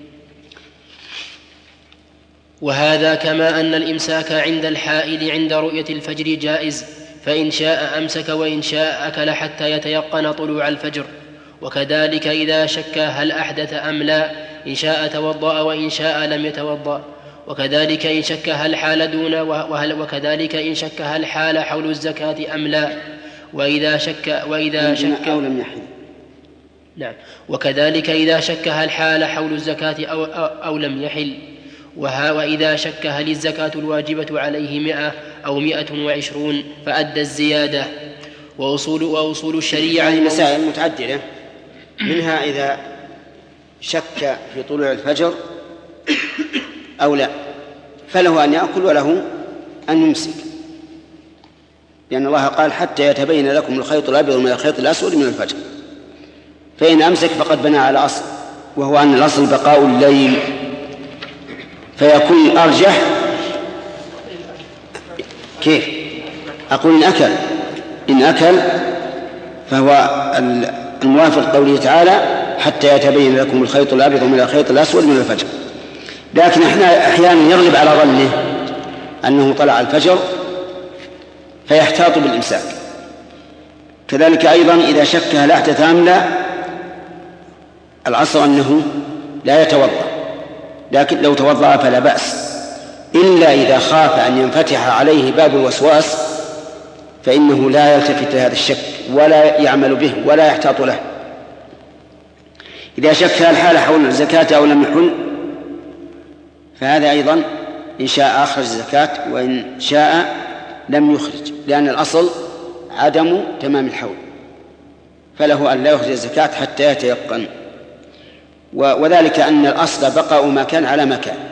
وهذا كما أن الإمساك عند الحائل عند رؤية الفجر جائز، فإن شاء أمسك وإن شاء أكل حتى يتيقن طلوع الفجر. وكذلك إذا شك هل أحدث أم لا، إن شاء توضأ وإن شاء لم يتوضأ. وكذلك إن شك هل حال دون وكذلك إن شك هل حال حول الزكاة أم لا، وإذا شك أو لم يحل. نعم. وكذلك إذا شك هل حال حول الزكاة أو لم يحل. وإذا شك هل الزكاة الواجبة عليه 100 أو 120 فأدى الزيادة. وأصول الشريعة يعني مسائل متعددة، منها إذا شك في طلوع الفجر أو لا فله أن يأكل وله أن يمسك، لأن الله قال حتى يتبين لكم الخيط الأبيض من الخيط الأسود من الفجر. فإن أمسك فقد بنى على أصل، وهو أن الأصل بقاء الليل، فيكون أرجح. كيف؟ أقول إن أكل فهو الموافق قوله تعالى حتى يتبين لكم الخيط الأبيض من الخيط الأسود من الفجر. لكن أحيانا يغلب على ظنه أنه طلع الفجر فيحتاط بالإمساك. كذلك أيضا إذا شك هل أحدث أم لا، العصر أنه لا يتوضأ، لكن لو توضأ فلا بأس، إلا إذا خاف أن ينفتح عليه باب الوسواس فإنه لا يلتفت لهذا الشك ولا يعمل به ولا يحتاط له. إذا شك هل حال حول الزكاة أو لم يحل فهذا أيضا إن شاء أخرج الزكاة وإن شاء لم يخرج، لأن الأصل عدم تمام الحول، فله أن لا يخرج الزكاة حتى يتيقن. وذلك أن الأصل بقاء ما كان على ما كان،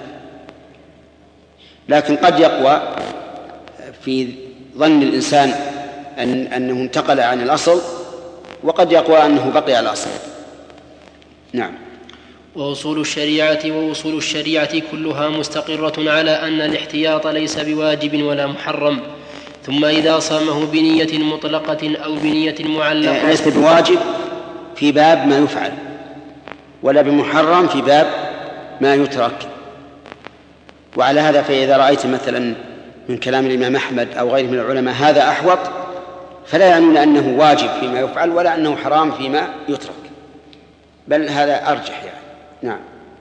لكن قد يقوى في ظن الإنسان أنه انتقل عن الأصل، وقد يقوى أنه بقي على الأصل. نعم. وأصول الشريعة كلها مستقرة على أن الاحتياط ليس بواجب ولا محرم. ثم إذا صامه بنية مطلقة أو بنية معلقة ليس بواجب في باب ما يفعل، ولا بمحرم في باب ما يترك. وعلى هذا فإذا رأيت مثلا من كلام الإمام أحمد أو غيره من العلماء هذا أحوط، فلا يعنون أنه واجب فيما يفعل ولا أنه حرام فيما يترك، بل هذا أرجح يعني. نعم.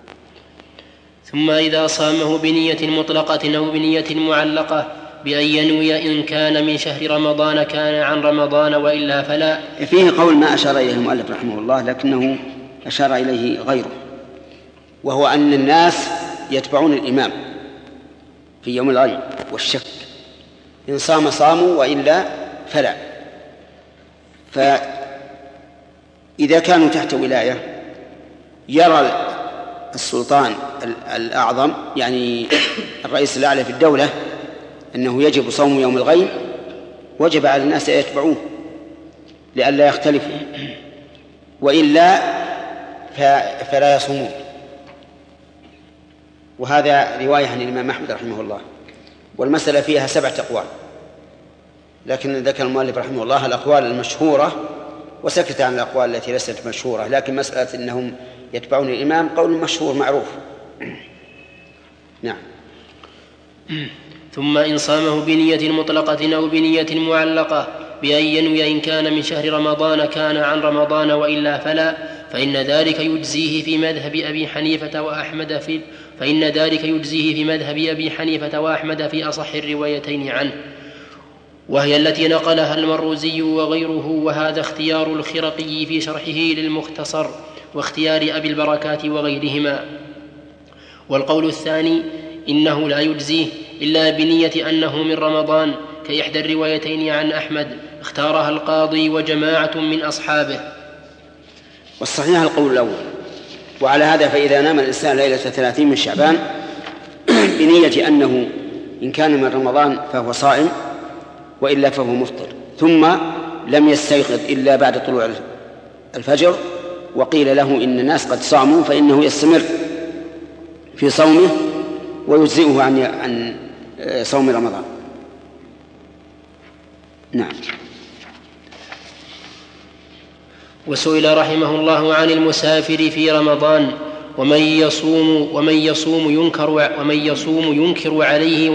ثم إذا صامه بنية مطلقة أو بنية معلقة بأن ينوي إن كان من شهر رمضان كان عن رمضان وإلا فلا. فيه قول ما أشار إليه المؤلف رحمه الله لكنه أشار إليه غيره، وهو أن الناس يتبعون الإمام في يوم الغيب والشك، إن صام صاموا وإلا فلا. فإذا كانوا تحت ولاية يرى السلطان الأعظم يعني الرئيس الأعلى في الدولة أنه يجب صوم يوم الغيب، وجب على الناس أن يتبعوه لئلا يختلفوا، وإلا فلا يصومون. وهذا رواية عن الإمام أحمد رحمه الله، والمسألة فيها 7 أقوال، لكن ذكر المؤلف رحمه الله الأقوال المشهورة وسكت عن الأقوال التي ليست مشهورة، لكن مسألة أنهم يتبعون الإمام قول مشهور معروف. نعم. ثم إن صامه بنية مطلقة أو بنية معلقة بأن ينوي إن كان من شهر رمضان كان عن رمضان وإلا فلا، فإن ذلك يجزيه في مذهب أبي حنيفة وأحمد في أصح الروايتين عنه، وهي التي نقلها المروزي وغيره، وهذا اختيار الخرقي في شرحه للمختصر واختيار أبي البركات وغيرهما. والقول الثاني إنه لا يجزيه إلا بنية أنه من رمضان كإحدى الروايتين عن أحمد اختارها القاضي وجماعة من أصحابه. والصحيح القول الأول. وعلى هذا فإذا نام الإنسان ليلة 30 من شعبان بنية أنه إن كان من رمضان فهو صائم وإلا فهو مفطر، ثم لم يستيقظ إلا بعد طلوع الفجر وقيل له إن الناس قد صاموا، فإنه يستمر في صومه ويجزئه عن صوم رمضان. نعم. وسئل رحمه الله عن المسافر في رمضان ومن يصوم ينكر عليه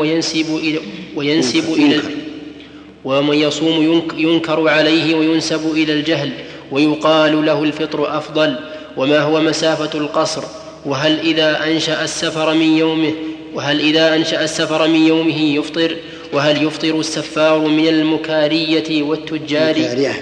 وينسب إلى الجهل ويقال له الفطر أفضل، وما هو مسافة القصر، وهل إذا أنشأ السفر من يومه يفطر، وهل يفطر السفار من المكارية والتجار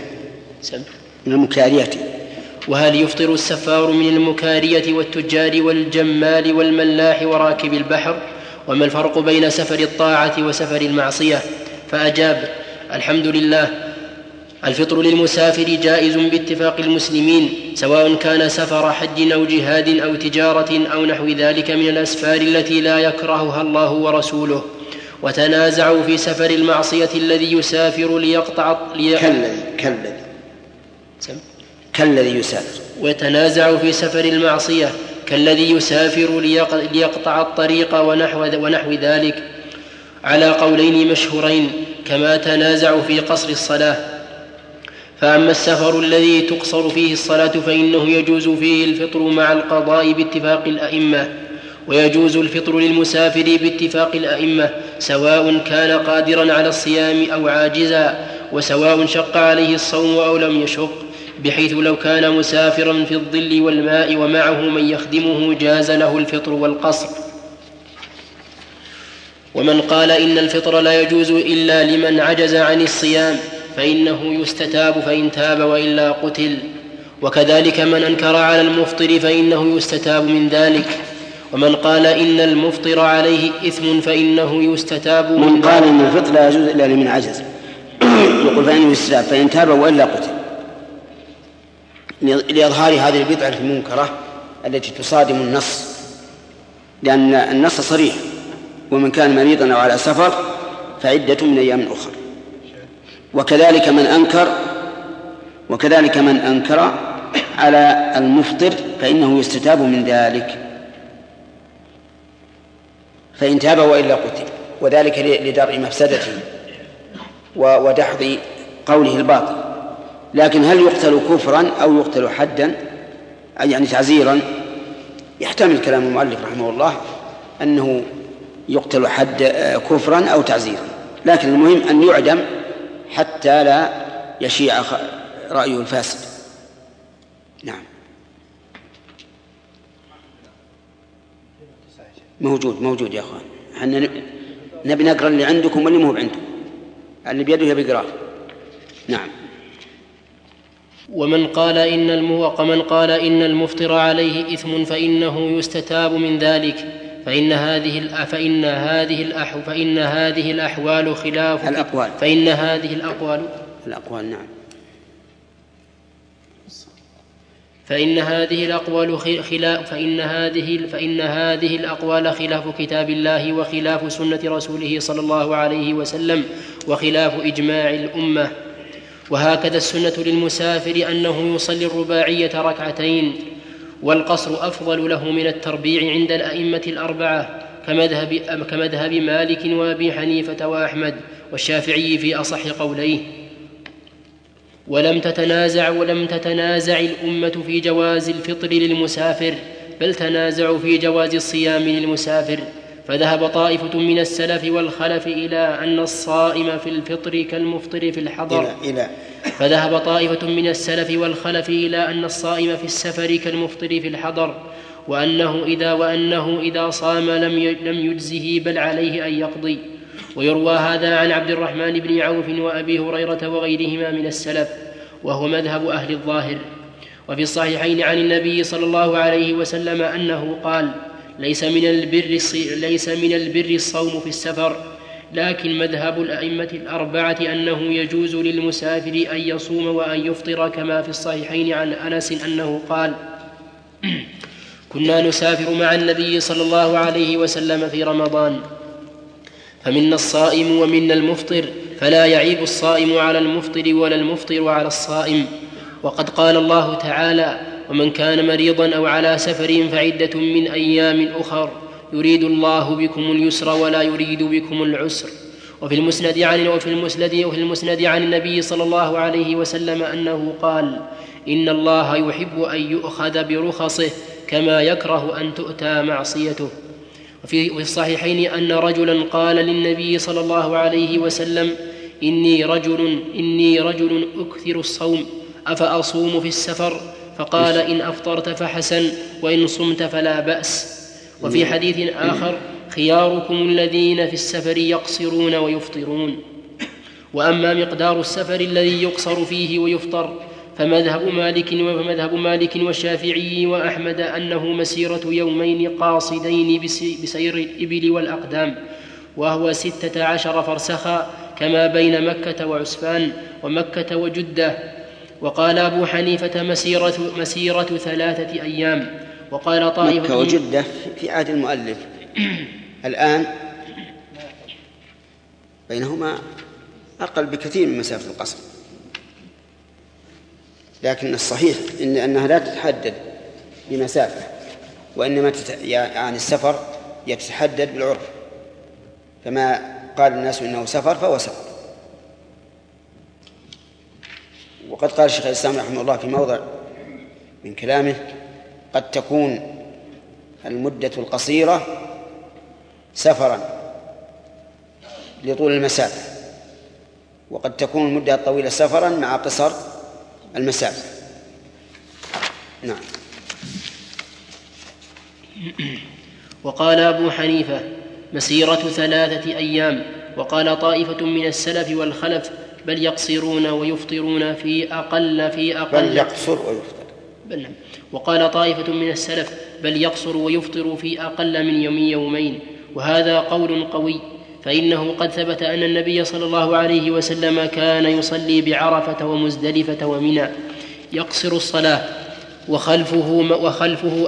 وهل يفطر السفار من المكارية والتجار والجمال والملاح وراكب البحر، وما الفرق بين سفر الطاعة وسفر المعصية؟ فأجاب: الحمد لله، الفطر للمسافر جائز باتفاق المسلمين، سواء كان سفر حج أو جهاد أو تجارة أو نحو ذلك من الأسفار التي لا يكرهها الله ورسوله. وتنازعوا في سفر المعصية الذي يسافر كالذي يسافر ويتنازع في سفر المعصية كالذي يسافر ليقطع الطريق ونحو ذلك على قولين مشهورين، كما تنازع في قصر الصلاة. فأما السفر الذي تقصر فيه الصلاة فإنه يجوز فيه الفطر مع القضاء باتفاق الأئمة، ويجوز الفطر للمسافر باتفاق الأئمة سواء كان قادرا على الصيام أو عاجزا، وسواء شق عليه الصوم أو لم يشق، بحيث لو كان مسافرا في الظل والماء ومعه من يخدمه جاز له الفطر والقصر. ومن قال إن الفطر لا يجوز إلا لمن عجز عن الصيام فإنه يستتاب فإن تاب وإلا قتل، وكذلك من أنكر على المفطر فإنه يستتاب من ذلك. ومن قال إن المفطر عليه إثم فإنه يستتاب من قال إن الفطر لا يجوز إلا لمن عجز يقول فإنه يستتاب فإن تاب وإلا قتل، لإظهار هذه البدعة المنكرة التي تصادم النص، لأن النص صريح: ومن كان مريضا أو على سفر فعدة من أيام أخرى. وكذلك من أنكر على المفطر فإنه يستتاب من ذلك فإن تاب وإلا قتل، وذلك لدرء مفسدته ودحض قوله الباطل. لكن هل يقتل كفرا أو يقتل حدا يعني تعزيرا؟ يحتمل كلام المؤلف رحمه الله أنه يقتل حد كفرا أو تعزيرا، لكن المهم أن يعدم حتى لا يشيع رأيه الفاسد. نعم، موجود يا أخوان، حنا نبي نقرأ اللي عندكم واللي مو عندكم، اللي بيده يبي يقرأ. نعم. ومن قال إن المفطر عليه إثم فإنه يستتاب من ذلك فإن هذه الأحوال خلاف الأقوال. فإن هذه الأقوال نعم. فإن هذه الأقوال خلاف كتاب الله وخلاف سنة رسوله صلى الله عليه وسلم وخلاف إجماع الأمة. وهكذا السنة للمسافر أنه يصلي الرباعية ركعتين، والقصر أفضل له من التربيع عند الأئمة الأربعة كمذهب مالك وأبي حنيفة وأحمد والشافعي في أصح قوليه. ولم تتنازع الأمة في جواز الفطر للمسافر، بل تنازعوا في جواز الصيام للمسافر، فذهب طائفة من السلف والخلف إلى أن الصائم في الفطر كالمفطر في الحضر فذهب طائفة من السلف والخلف إلى أن الصائم في السفر كالمفطر في الحضر، وأنه إذا صام لم يجزه بل عليه أن يقضي. ويروى هذا عن عبد الرحمن بن عوف وأبي هريرة وغيرهما من السلف، وهو مذهب أهل الظاهر. وفي الصحيحين عن النبي صلى الله عليه وسلم أنه قال: ليس من البر الصوم في السفر، لكن مذهب الأئمة الأربعة أنه يجوز للمسافر أن يصوم وأن يفطر، كما في الصحيحين عن أنس أنه قال: كنا نسافر مع النبي صلى الله عليه وسلم في رمضان، فمنا الصائم ومنا المفطر، فلا يعيب الصائم على المفطر ولا المفطر على الصائم. وقد قال الله تعالى: ومن كان مريضا أو على سفر فعدة من أيام أخر يريد الله بكم اليسر ولا يريد بكم العسر. وفي المسند عن النبي صلى الله عليه وسلم أنه قال: إن الله يحب أن يؤخذ برخصه كما يكره أن تؤتى معصيته. وفي الصحيحين أن رجلا قال للنبي صلى الله عليه وسلم: إني رجل أكثر الصوم أفأصوم في السفر؟ فقال: إن أفطرت فحسن، وإن صمت فلا بأس. وفي حديث آخر: خياركم الذين في السفر يقصرون ويفطرون. وأما مقدار السفر الذي يقصر فيه ويفطر فمذهب مالك والشافعي وأحمد أنه مسيرة يومين قاصدين بسير الإبل والأقدام، وهو 16 فرسخا، كما بين مكة وعسفان ومكة وجدة. وقال أبو حنيفة مسيرة 3 أيام. وقال طائفة مكة وجدة في عهد المؤلف، الآن بينهما أقل بكثير من مسافة القصر. لكن الصحيح أنها لا تتحدد بمسافة، وإنما يعني السفر يتحدد بالعرف، فما قال الناس إنه سفر فهو سفر. وقد قال الشيخ الإسلام رحمه الله في موضع من كلامه: قد تكون المدة القصيرة سفرا لطول المسافة، وقد تكون المدة الطويلة سفرا مع قصر المسافة. نعم. وقال أبو حنيفة: مسيرة 3 أيام. وقال طائفة من السلف والخلف: بل يقصرون ويفطرون في أقل بل يقصر ويفطر. وقال طائفة من السلف: بل يقصر ويفطر في أقل من يومين. وهذا قول قوي، فإنه قد ثبت أن النبي صلى الله عليه وسلم كان يصلي بعرفة ومزدلفة ومنى يقصر الصلاة، وخلفه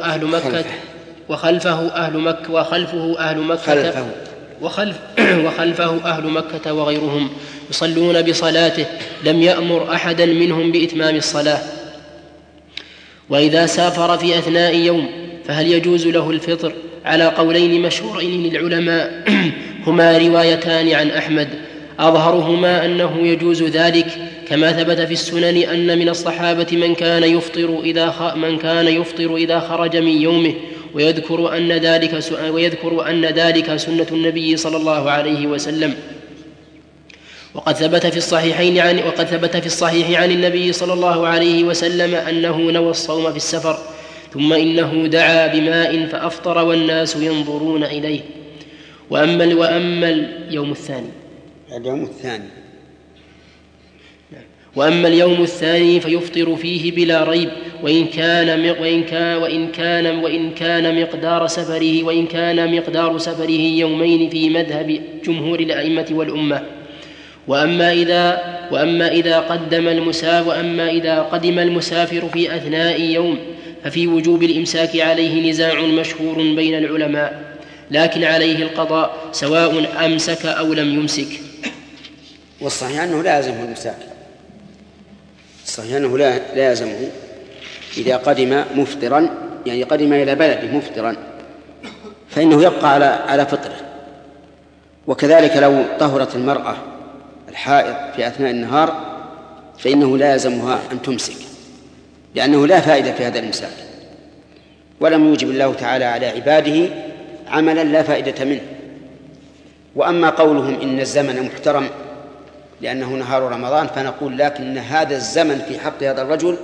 أهل مكة وغيرهم يصلون بصلاته، لم يأمر أحدا منهم بإتمام الصلاة. وإذا سافر في أثناء يوم فهل يجوز له الفطر؟ على قولين مشهورين للعلماء هما روايتان عن أحمد، أظهرهما أنه يجوز ذلك، كما ثبت في السنن أن من الصحابة من كان يفطر إذا خرج من يومه، ويذكر أن ذلك سنة النبي صلى الله عليه وسلم. وقد ثبت في الصحيح عن النبي صلى الله عليه وسلم أنه نوى الصوم في السفر، ثم إنه دعا بماء فأفطر والناس ينظرون إليه. وأما اليوم الثاني فيفطر فيه بلا ريب، وإن كان مقدار سفره يومين في مذهب جمهور الأئمة والأمة. وأما إذا قدم المسافر في أثناء يوم ففي وجوب الإمساك عليه نزاع مشهور بين العلماء، لكن عليه القضاء سواء أمسك أو لم يمسك. والصحيح أنه لا يلزمه الإمساك، الصحيح أنه لا يلزمه إذا قدم مفطرا، يعني قدم إلى بلده مفطرا، فإنه يبقى على فطره. وكذلك لو طهرت المرأة الحائض في أثناء النهار فإنه لا يلزمها أن تمسك، لأنه لا فائدة في هذا الإمساك، ولم يوجب الله تعالى على عباده عملا لا فائدة منه. وأما قولهم إن الزمن محترم لأنه نهار رمضان، فنقول لكن هذا الزمن في حق هذا الرجل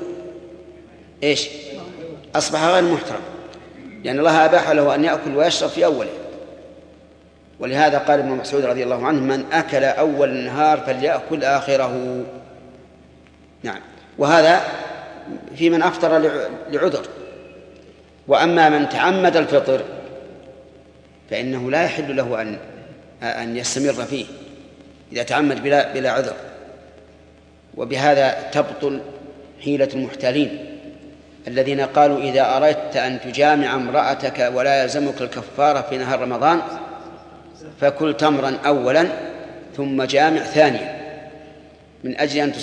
أصبح غير محترم، لأن الله أباح له أن يأكل ويشرب في أوله. ولهذا قال ابن مسعود رضي الله عنه: من أكل أول النهار فليأكل آخره. نعم. وهذا في من أفطر لعذر. وأما من تعمد الفطر فإنه لا يحل له أن يستمر فيه إذا تعمد بلا عذر. وبهذا تبطل حيلة المحتالين الذين قالوا: إذا أردت أن تجامع امرأتك ولا يلزمك الكفارة في نهار رمضان فكل تمرا أولا ثم جامع ثانيا، من أجل أن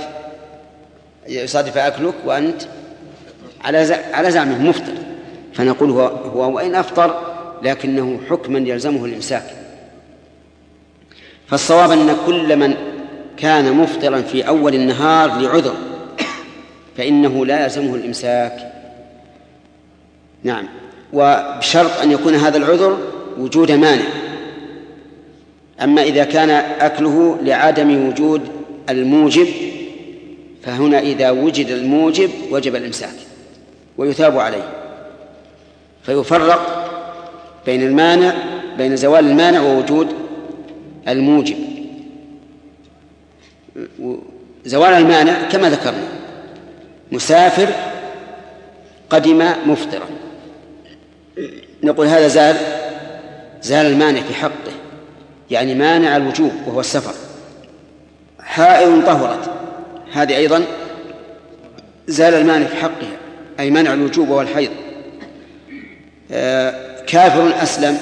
يصادف أكلك وأنت على زعمه مفطر. فنقول هو وإن أفطر لكنه حكما يلزمه الإمساك. فالصواب أن كل من كان مفطرا في أول النهار لعذر فإنه لا يلزمه الإمساك. نعم. وبشرط أن يكون هذا العذر وجود مانع. أما إذا كان أكله لعدم وجود الموجب فهنا إذا وجد الموجب وجب الإمساك ويثاب عليه. فيفرق بين زوال المانع ووجود الموجب. زوال المانع كما ذكرنا: مسافر قدم مفطرا، نقول هذا زال المانع في حقه، يعني مانع الوجوب وهو السفر. حائض طهرت، هذه أيضا زال المانع في حقها، أي منع الوجوب وهو الحيض. كافر أسلم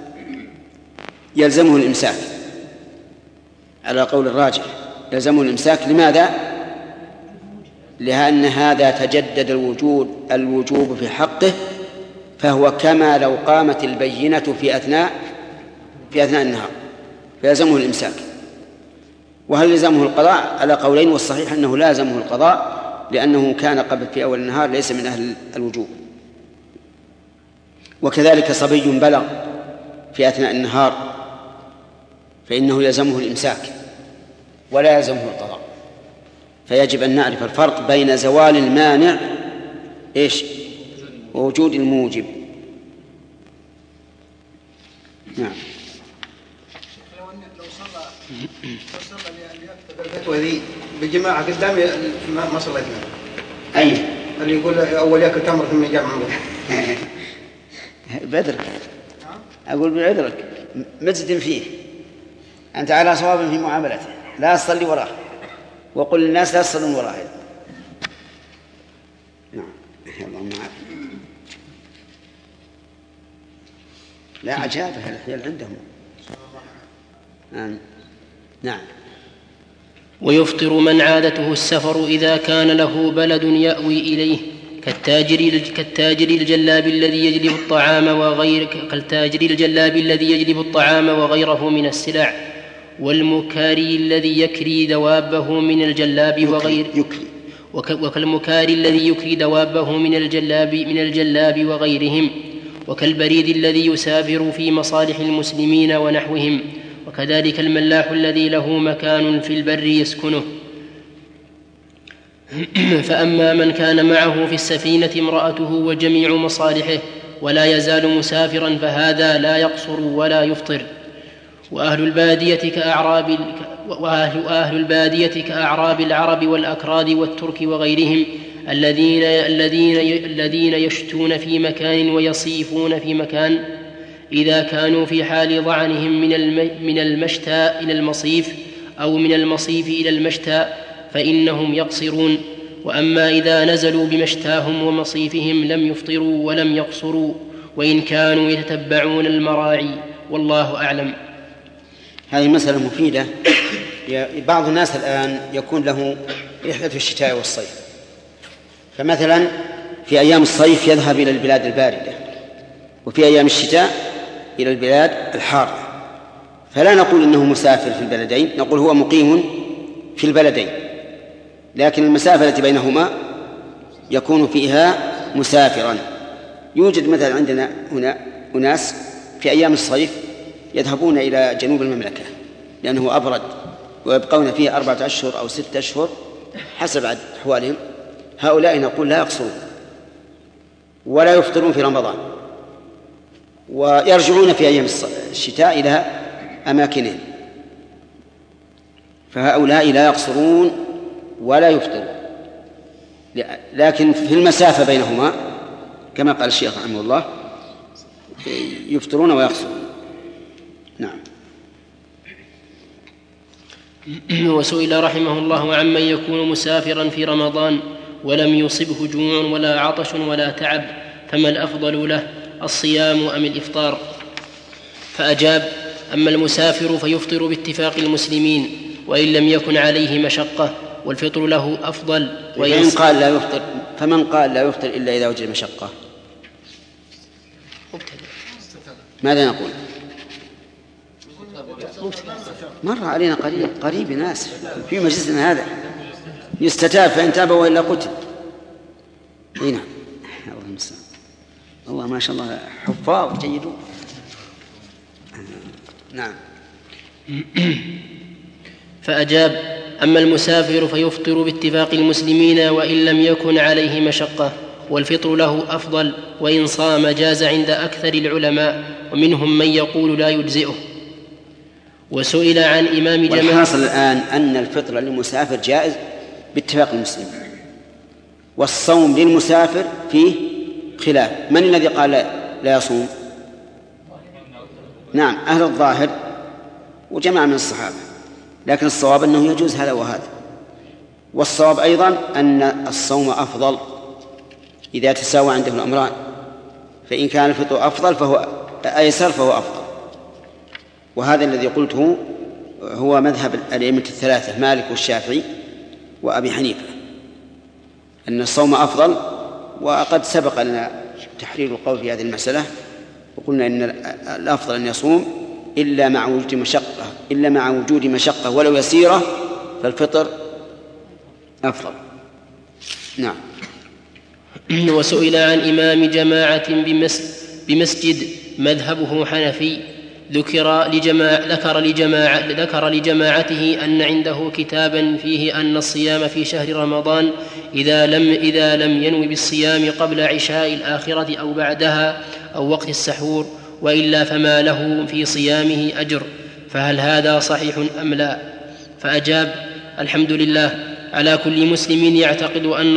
يلزمه الإمساك على قول الراجح، يلزمه الإمساك. لماذا؟ لأن هذا تجدد الوجوب في حقه، فهو كما لو قامت البينة في أثناء النهار، فيلزمه الإمساك. وهل يلزمه القضاء؟ على قولين، والصحيح أنه لازمه القضاء، لأنه كان قبل في أول النهار ليس من أهل الوجوب. وكذلك صبي بلغ في أثناء النهار فإنه يلزمه الإمساك ولا يلزمه القضاء. فيجب أن نعرف الفرق بين زوال المانع ووجود الموجب. نعم. لو صلى الفتوى ذي بجماعة قدامي ما صليت معه. أي اللي يقول أول يأكل تمر ثم يجمع بدرك. أقول بعذرك مجد فيه، أنت على صواب في معاملته، لا تصلي وراه، وقل للناس لا تصلون وراه. نعم. اللهم عافية. لا عجابة الحيل عندهم. نعم. ويفطر من عادته السفر إذا كان له بلد يأوي إليه كالتاجر الجلاب الذي يجلب الطعام وغيره من السلع، والمكاري الذي يكري دوابه من الجلاب وكالمكاري الذي يكري دوابه من الجلاب وغيرهم، وكالبريد الذي يسافر في مصالح المسلمين ونحوهم، وكذلك الملاح الذي له مكان في البر يسكنه. فأما من كان معه في السفينة امرأته وجميع مصالحه ولا يزال مسافرا فهذا لا يقصر ولا يفطر. وأهل البادية كأعراب العرب والأكراد والترك وغيرهم الذين يشتون في مكان ويصيفون في مكان، إذا كانوا في حال ضعنهم من المشتى إلى المصيف أو من المصيف إلى المشتى فإنهم يقصرون. وأما إذا نزلوا بمشتاهم ومصيفهم لم يفطروا ولم يقصروا، وإن كانوا يتتبعون المراعي، والله أعلم. هذه مسألة مفيدة. بعض الناس الآن يكون له رحلة في الشتاء والصيف، فمثلا في أيام الصيف يذهب إلى البلاد الباردة، وفي أيام الشتاء إلى البلاد الحارة، فلا نقول إنه مسافر في البلدين، نقول هو مقيم في البلدين، لكن المسافة التي بينهما يكون فيها مسافرا. يوجد مثلا عندنا هنا أناس في أيام الصيف يذهبون إلى جنوب المملكة لأنه أبرد، ويبقون فيه 4 أشهر أو 6 أشهر حسب أحوالهم. هؤلاء نقول لا يقصرون ولا يفطرون في رمضان، ويرجعون في أيام الشتاء إلى أماكنهم، فهؤلاء لا يقصرون ولا يفطرون، لكن في المسافة بينهما كما قال الشيخ رحمه الله يفطرون ويقصرون. نعم. وسئل رحمه الله عمن يكون مسافرا في رمضان ولم يصبه جوع ولا عطش ولا تعب، فما الأفضل له، الصيام أم الإفطار؟ فأجاب: أما المسافر فيفطر باتفاق المسلمين وإن لم يكن عليه مشقة، والفطر له أفضل. فمن قال لا يفطر إلا إذا وجد مشقة ماذا نقول؟ مر علينا قريب ناس في مجلسنا هذا يستتاب فإن تاب وإلا قتل. نعم. الله ما شاء الله حفاظ جيدون. نعم. فأجاب: أما المسافر فيفطر باتفاق المسلمين وإن لم يكن عليه مشقة، والفطر له أفضل، وإن صام جاز عند أكثر العلماء، ومنهم من يقول لا يجزئه. وسئل عن إمام جماعة. والحاصل الآن أن الفطر للمسافر جائز باتفاق المسلمين، والصوم للمسافر فيه خلاف. من الذي قال لا يصوم؟ نعم، أهل الظاهر وجماعة من الصحابة، لكن الصواب أنه يجوز هذا وهذا. والصواب أيضا أن الصوم أفضل إذا تساوى عنده الأمران، فإن كان الفطر أفضل فهو أيسر فهو أفضل. وهذا الذي قلته هو مذهب الأئمة الثلاثة، مالك والشافعي وأبي حنيفة. أن الصوم أفضل، وقد سبق لنا تحرير القول في هذه المسألة، وقلنا إن الأفضل أن يصوم إلا مع وجود مشقة ولو يسيرة، فالفطر أفضل. نعم. وسئل عن إمام جماعة بمسجد مذهبه حنفي، ذكر لجماعته أن عنده كتابا فيه أن الصيام في شهر رمضان إذا لم ينوي بالصيام قبل عشاء الآخرة أو بعدها أو وقت السحور، وإلا فما له في صيامه أجر، فهل هذا صحيح أم لا؟ فأجاب: الحمد لله على كل مسلم يعتقد أن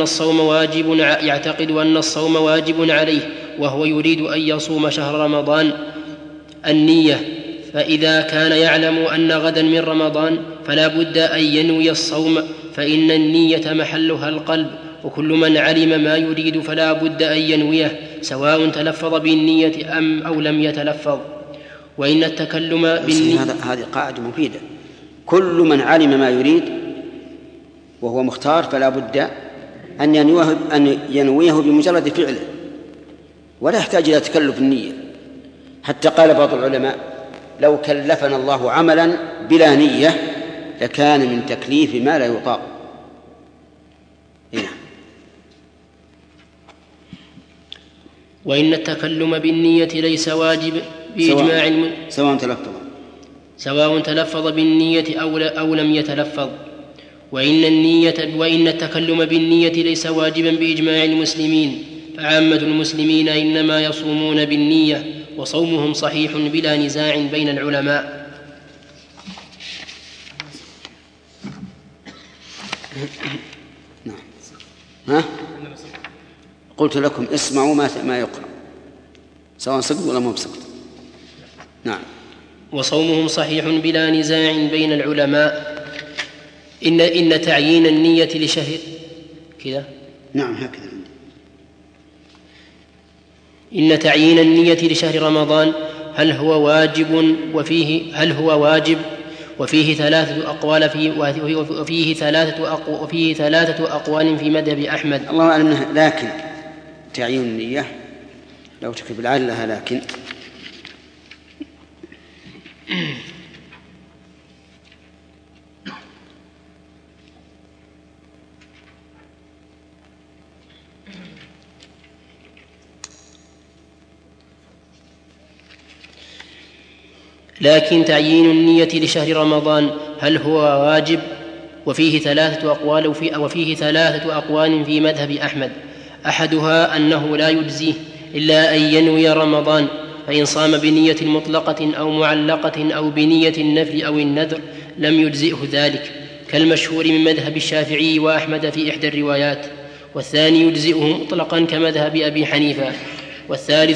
الصوم واجب عليه وهو يريد أن يصوم شهر رمضان النية، فإذا كان يعلم أن غدا من رمضان فلا بد أن ينوي الصوم، فإن النية محلها القلب، وكل من علم ما يريد فلا بد أن ينويه، سواء تلفظ بالنية أو لم يتلفظ. وإن التكلم هذه قاعدة مفيدة. كل من علم ما يريد وهو مختار فلا بد أن ينويه بمجرد فعله، ولا يحتاج إلى تكلف النية. حتى قال بعض العلماء: لو كلفنا الله عملا بلا نية لكان من تكليف ما لا يطاق. وإن التكلم بالنية ليس واجب بإجماع سواء تلفظ بالنية أو لم يتلفظ. وإن التكلم بالنية ليس واجبا بإجماع المسلمين، فعامة المسلمين إنما يصومون بالنية، وصومهم صحيح بلا نزاع بين العلماء. قلت لكم اسمعوا ما يقرأ سواء سقط ولا ما بسقط. نعم. وصومهم صحيح بلا نزاع بين العلماء. إن تعيين النية لشهر كذا. نعم هكذا. إن تعيين النية لشهر رمضان هل هو واجب وفيه ثلاثة أقوال وفيه ثلاثة أقوال في مذهب أحمد. الله أعلم. لكن تعيين النية لو تكتب لعلها لكن لكن تعيين النية لشهر رمضان هل هو واجب؟ وفيه ثلاثة أقوال في مذهب أحمد. أحدها أنه لا يجزيه إلا أن ينوي رمضان، فإن صام بنية مطلقة أو معلقة أو بنية النفل أو النذر لم يجزئه ذلك، كالمشهور من مذهب الشافعي وأحمد في إحدى الروايات. والثاني يجزئه مطلقا كمذهب أبي حنيفة. والثالث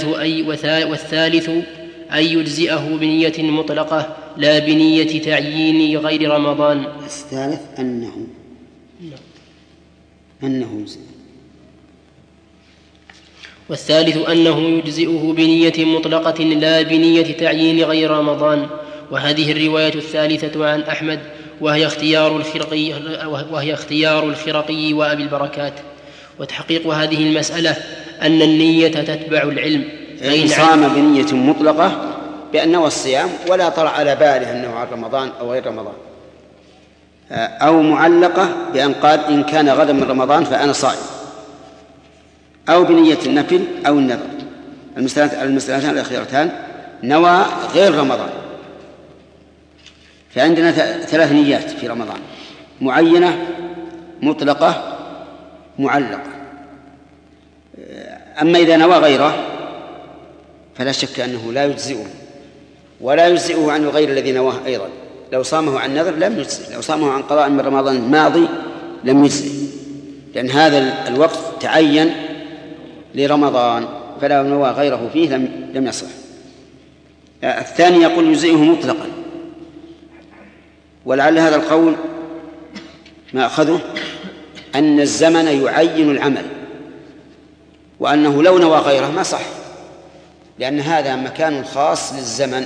أن يجزئه بنية مطلقة لا بنية تعيين غير رمضان. الثالث أنه والثالث أنه يجزئه بنية مطلقة لا بنية تعيين غير رمضان. وهذه الرواية الثالثة عن أحمد، وهي اختيار الخرقي وأبي البركات. وتحقيق هذه المسألة أن النية تتبع العلم، فإن صام بنية مطلقة بأنه الصيام ولا طرأ على باله أنه عن رمضان أو غير رمضان، أو معلقة بأن قال إن كان غدا من رمضان فأنا صائم، أو بنية النفل أو النذر. المسألتان الأخيرتان نوى غير رمضان. فعندنا 3 نيات في رمضان: معينة، مطلقة، معلقة. أما إذا نوى غيره فلا شك أنه لا يجزئه، ولا يجزئه عن غير الذي نواه أيضا. لو صامه عن نذر لم يجزئ، لو صامه عن قضاء من رمضان الماضي لم يجزئ، لأن هذا الوقت تعين لرمضان، فلو نوى غيره فيه لم يصح. الثاني يقول يجزئه مطلقا، ولعل هذا القول ما أخذه أن الزمن يعين العمل، وأنه لو نوى غيره ما صح، لأن هذا مكان خاص للزمن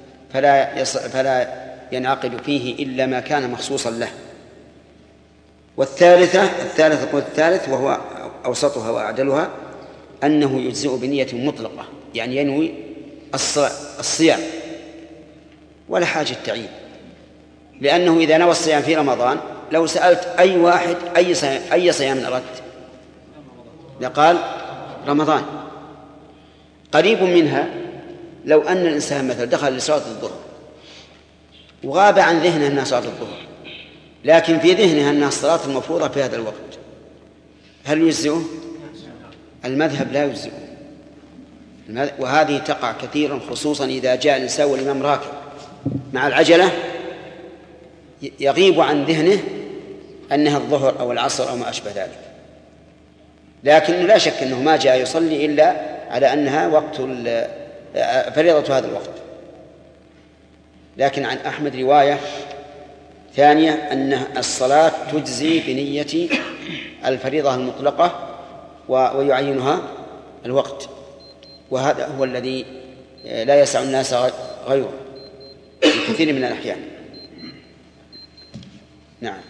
فلا ينعقد فيه إلا ما كان مخصوصا له. والثالث وهو أوسطها وأعدلها أنه يجزئ بنية مطلقة، يعني ينوي الصيام ولا حاجة تعيين، لأنه إذا نوى الصيام في رمضان لو سألت أي واحد أي صيام أردت لقال رمضان. قريب منها لو أن الإنسان مثلا دخل لصلاة الظهر وغاب عن ذهنه أنها صلاة الظهر، لكن في ذهنها أنها الصلاة المفروضة في هذا الوقت، هل يجزئه؟ المذهب لا يجزئه، وهذه تقع كثيرا، خصوصا إذا جاء الإنسان والإمام راكب مع العجلة يغيب عن ذهنه أنها الظهر أو العصر أو ما أشبه ذلك، لكن لا شك أنه ما جاء يصلي إلا على أنها وقت فريضة هذا الوقت. لكن عن أحمد رواية ثانية أن الصلاة تجزي بنية الفريضة المطلقة ويعينها الوقت، وهذا هو الذي لا يسع الناس غيره في كثير من الأحيان. نعم.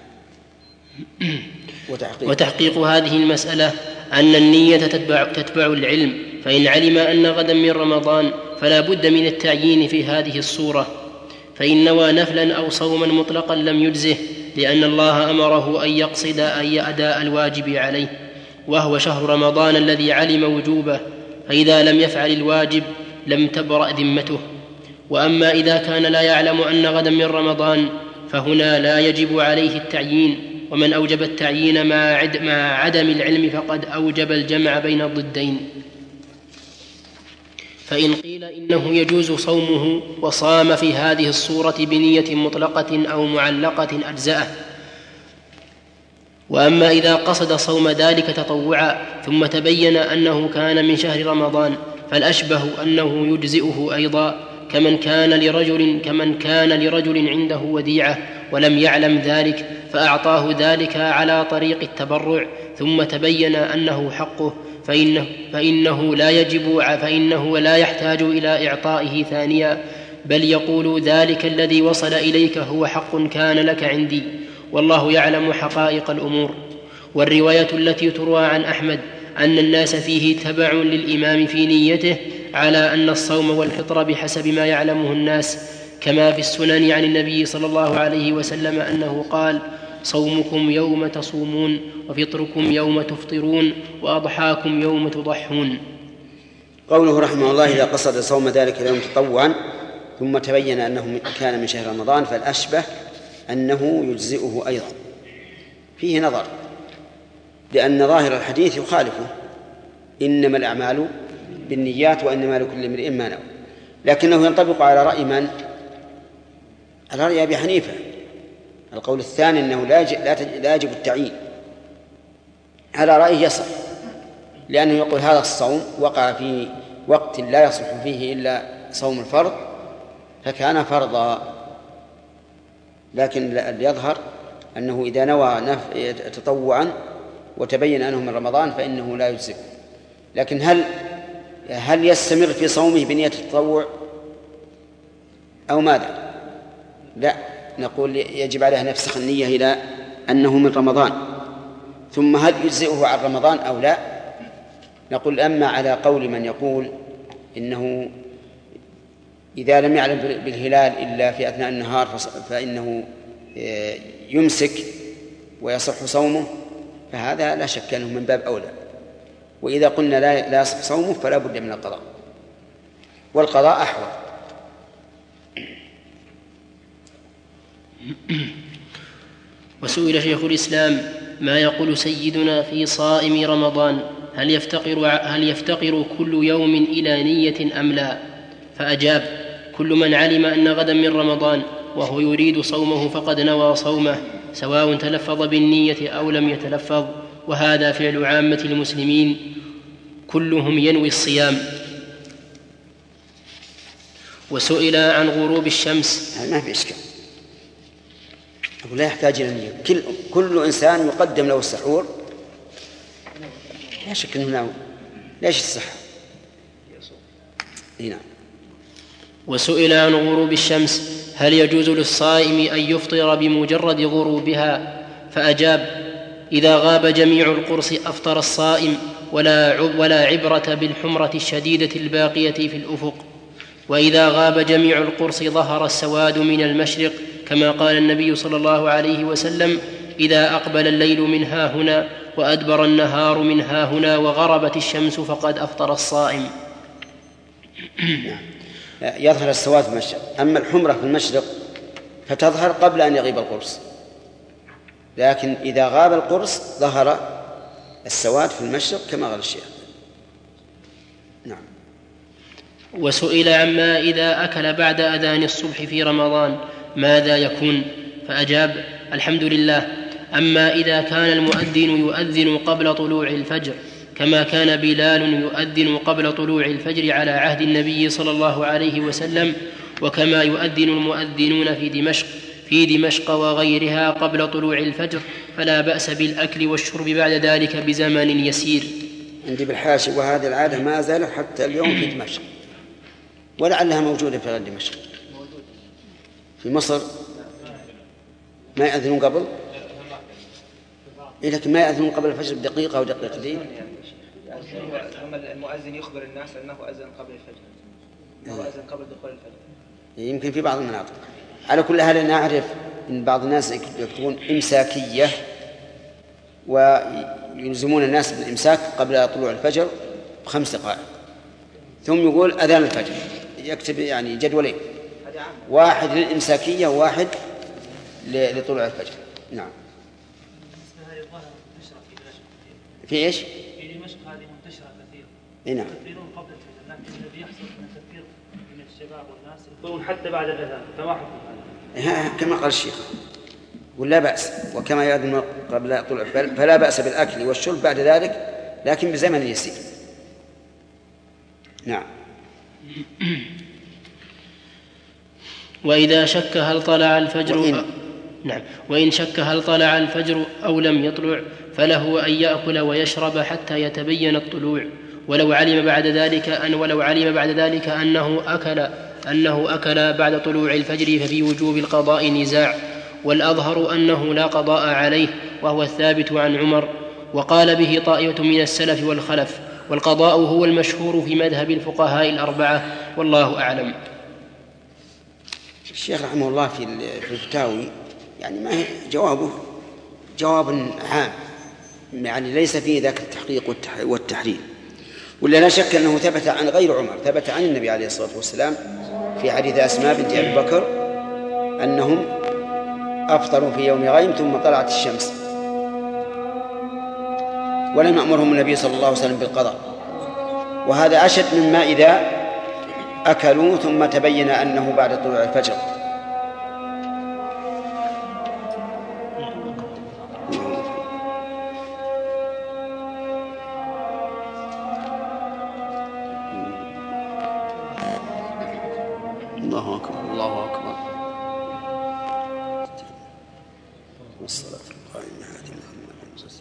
وتحقيق هذه المسألة أن النية تتبع العلم، فإن علم أن غدا من رمضان فلا بد من التعيين في هذه الصورة، فإن نوى نفلا أو صوما مطلقا لم يجزه، لأن الله أمره أن يقصد أي أداء الواجب عليه، وهو شهر رمضان الذي علم وجوبه، فإذا لم يفعل الواجب لم تبرأ ذمته. وأما إذا كان لا يعلم أن غدا من رمضان فهنا لا يجب عليه التعيين، ومن أوجب التعيين مع عدم العلم فقد أوجب الجمع بين الضدين. فإن قيل إنه يجوز صومه وصام في هذه الصورة بنية مطلقة أو معلقة أجزأه. وأما إذا قصد صوم ذلك تطوعا ثم تبين أنه كان من شهر رمضان فالأشبه أنه يجزئه أيضا، كمن كان لرجل عنده وديعة ولم يعلم ذلك فأعطاه ذلك على طريق التبرع ثم تبين أنه حقه، فإنه لا يحتاج إلى إعطائه ثانيا، بل يقول ذلك الذي وصل إليك هو حق كان لك عندي، والله يعلم حقائق الأمور. والرواية التي تروى عن أحمد أن الناس فيه تبع للإمام في نيته على أن الصوم والفطر بحسب ما يعلمه الناس، كما في السنن عن النبي صلى الله عليه وسلم أنه قال: صومكم يوم تصومون، وفطركم يوم تفطرون، وأضحاكم يوم تضحون. قوله رحمه الله: إذا قصد صوم ذلك اليوم تطوعا ثم تبين أنه كان من شهر رمضان فالأشبه أنه يجزئه أيضا. فيه نظر، لأن ظاهر الحديث يخالفه: إنما الأعمال بالنيات وإنما لكل امرئ ما نوى، لكنه ينطبق على رأي من؟ على رأي أبي حنيفة. القول الثاني أنه لا يجب التعيين، على رأيه يصح، لأنه يقول هذا الصوم وقع في وقت لا يصح فيه إلا صوم الفرض فكان فرضا. لكن يظهر أنه إذا نوى تطوعا وتبين أنه من رمضان فإنه لا يجزئ. لكن هل يستمر في صومه بنية التطوع أو ماذا؟ لا، نقول يجب عليه أن يفسخ النية إلى أنه من رمضان. ثم هل يجزئه عن رمضان أو لا؟ نقول أما على قول من يقول إنه إذا لم يعلم بالهلال إلا في أثناء النهار فإنه يمسك ويصح صومه، فهذا لا شك أنه من باب أولى. وإذا قلنا لا يصح صومه فلا بد من القضاء، والقضاء أحوط. وسئل شيخ الإسلام: ما يقول سيدنا في صائم رمضان؟ هل يفتقر كل يوم إلى نية أم لا؟ فأجاب: كل من علم أن غدا من رمضان وهو يريد صومه فقد نوى صومه، سواء تلفظ بالنية أو لم يتلفظ، وهذا فعل عامة المسلمين كلهم ينوي الصيام. وسئل عن غروب الشمس. ما في إشكال، لا يحتاج إلى نية. كل إنسان يقدم له السحور، لا شك أنه ناوي. ليش الصحة؟ نعم. وسئل عن غروب الشمس: هل يجوز للصائم أن يفطر بمجرد غروبها؟ فأجاب: إذا غاب جميع القرص أفطر الصائم ولا عبرة بالحمرة الشديدة الباقية في الأفق. وإذا غاب جميع القرص ظهر السواد من المشرق، كما قال النبي صلى الله عليه وسلم: إذا أقبل الليل من هاهنا وأدبر النهار من هاهنا وغربت الشمس فقد أفطر الصائم. يظهر السواد في المشرق. أما الحمرة في المشرق فتظهر قبل أن يغيب القرص، لكن إذا غاب القرص ظهر السواد في المشرق كما قال الشيخ. نعم. وسئل عما إذا أكل بعد أذان الصبح في رمضان ماذا يكون؟ فأجاب: الحمد لله. أما إذا كان المؤذن يؤذن قبل طلوع الفجر كما كان بلال يؤذن قبل طلوع الفجر على عهد النبي صلى الله عليه وسلم، وكما يؤذن المؤذنون في دمشق وغيرها قبل طلوع الفجر، فلا بأس بالأكل والشرب بعد ذلك بزمن يسير. عندي بالحاشي: وهذه العادة ما زالت حتى اليوم في دمشق، ولعلها موجودة في غير دمشق. في مصر ما يأذنون قبل، لكن ما يأذنون قبل الفجر بدقيقة أو دقيقتين. المؤذن يخبر الناس أنه أذن قبل الفجر، أنه أذن قبل دخول الفجر. يمكن في بعض المناطق. على كل حال نعرف أن بعض الناس يكتبون إمساكية ويلزمون الناس بالإمساك قبل طلوع الفجر ب5 دقائق، ثم يقول أذان الفجر، يكتب يعني جدولين، واحد للإمساكية وواحد لطلوع الفجر. نعم. في إيش؟ في دمشق هذه منتشرة كثير. نعم. يكثرون قبل الفجر، لكن الذي يحصل من كثير من الشباب والناس يكثرون حتى بعد الأذان، فما حكم؟ كما قال الشيخ: ولا بأس، وكما يأذن قبل طلوع فلا بأس بالأكل والشرب بعد ذلك، لكن بزمن يسير. نعم. وإذا شك هل طلع الفجر وإن شك هل طلع الفجر أو لم يطلع فله أن يأكل ويشرب حتى يتبين الطلوع، ولو علم بعد ذلك أنه أكل بعد طلوع الفجر ففي وجوب القضاء نزاع، والأظهر أنه لا قضاء عليه، وهو الثابت عن عمر، وقال به طائفة من السلف والخلف، والقضاء هو المشهور في مذهب الفقهاء الأربعة، والله أعلم. الشيخ رحمه الله في الفتاوي يعني ما هي جواب عام، يعني ليس فيه ذاك التحقيق والتحرير، ولا لا شك أنه ثبت عن غير عمر، ثبت عن النبي عليه الصلاة والسلام في حديث أسماء بنت أبي بكر أنهم أفطروا في يوم غيم ثم طلعت الشمس، ولم يأمرهم النبي صلى الله عليه وسلم بالقضاء. وهذا أشد مما إذا أكلوا ثم تبين أنه بعد طلوع الفجر. الله أكبر الله أكبر. والصلاة القائمة هذه محمد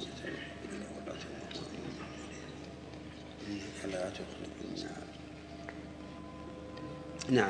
إنك لا تخلق الميعاد. نعم.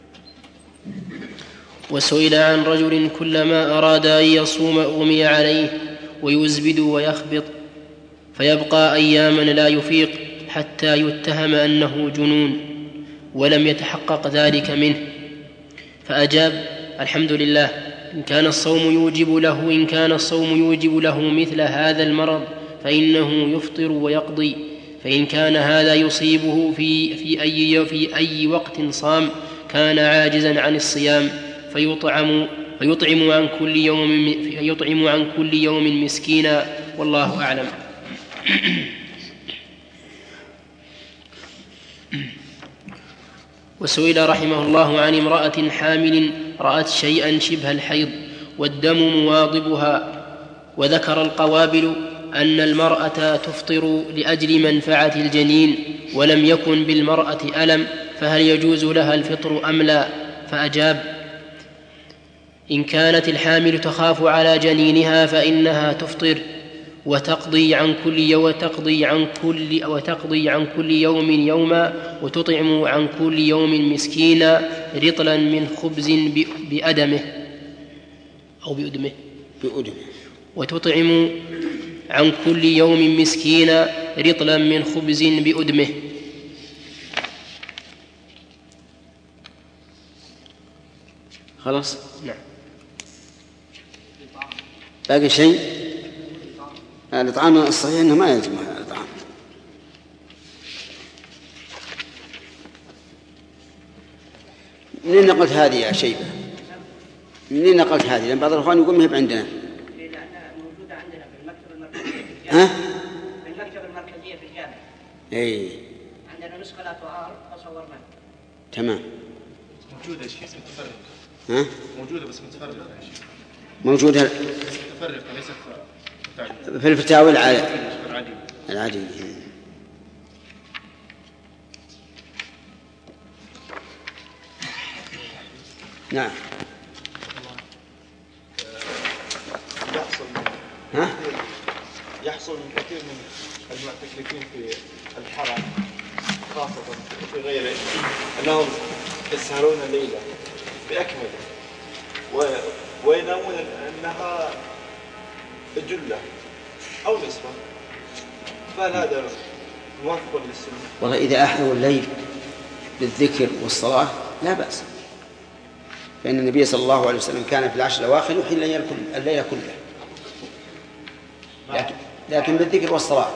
وسئل عن رجل كلما أراد أن يصوم أغمي عليه ويزبد ويخبط فيبقى أياما لا يفيق حتى يتهم أنه جنون ولم يتحقق ذلك منه، فأجاب: الحمد لله. إن كان الصوم يوجب له مثل هذا المرض فإنه يفطر ويقضي، فإن كان هذا يصيبه في أي وقت صام كان عاجزا عن الصيام فيطعم عن كل يوم مسكينا، والله أعلم. وسئل رحمه الله عن امرأة حامل رأت شيئا شبه الحيض والدم مواظبها، وذكر القوابل أن المرأة تفطر لأجل منفعة الجنين ولم يكن بالمرأة ألم، فهل يجوز لها الفطر أم لا؟ فأجاب: إن كانت الحامل تخاف على جنينها فإنها تفطر وتقضي عن كل يوم يوما، وتطعم عن كل يوم مسكينا رطلا من خبز بأدمه أو بأدمه، وتطعم عن كل يوم مسكينا رطلا من خبز بأدمه. خلاص. نعم. باقي شيء؟ الإطعام الصحيح أنه ما يجب الإطعام. منين نقلت هذه يا شيبة؟ منين نقلت هذه؟ لأن بعض الأخوان يقول ما هي عندنا. موجودة عندنا في المكتبة المركزية في الجامعة. ها؟ في المكتبة المركزية في الجامعة. إيه. عندنا نسخة لا تعار فصورناها. تمام. موجودة يا شيخ متفرقة. ها؟ موجودة بس متفرقة يا شيخ. موجودة. متفرقة ليست في الفتاوى العادية. نعم. يحصل من كثير من المعتكفين في الحرم خاصة في غيره أنهم يسهرون الليلة بأكمله وينامون أنها جلة أو نصفا، فهل هذا موافق للسنة؟ والله إذا أحيوا الليل بالذكر والصلاة لا بأس، فإن النبي صلى الله عليه وسلم كان في العشر الأواخر يحيي الليل كله، لكن بالذكر والصلاة.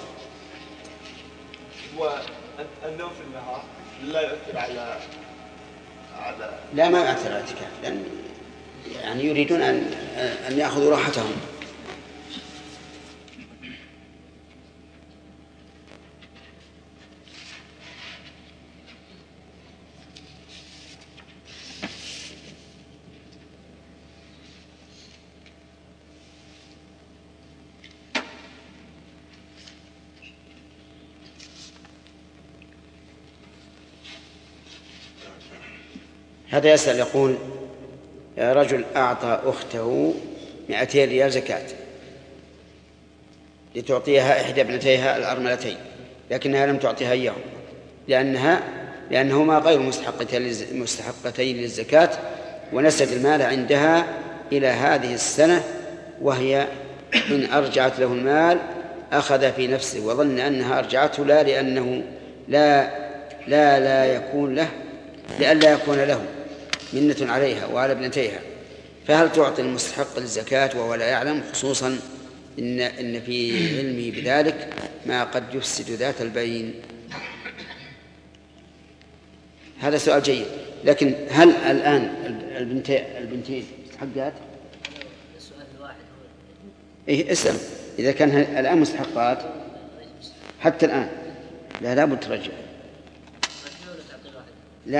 والنوم في النهار لا يؤثر على لا، ما يؤثر على الاعتكاف، لأن يعني يريدون أن يأخذوا راحتهم. هذا يسأل يقول: رجل أعطى أخته 200 ريال زكاة لتعطيها إحدى ابنتيها الأرملتين، لكنها لم تعطيها إياه لأنهما غير مستحقتين للزكاة، ونست المال عندها إلى هذه السنة، وهي إن أرجعت له المال أخذ في نفسه وظن أنها أرجعته لا لأنه لا يكون له، لئلا يكون له منة عليها وعلى ابنتيها. فهل تعطي المستحق للزكاة وهو لا يعلم، خصوصا إن في علمه بذلك ما قد يفسد ذات البين؟ هذا سؤال جيد، لكن هل الآن البنتين مستحقات؟ السؤال الواحد إيه، اسأل. إذا كان الآن مستحقات حتى الآن لا ترجع. لا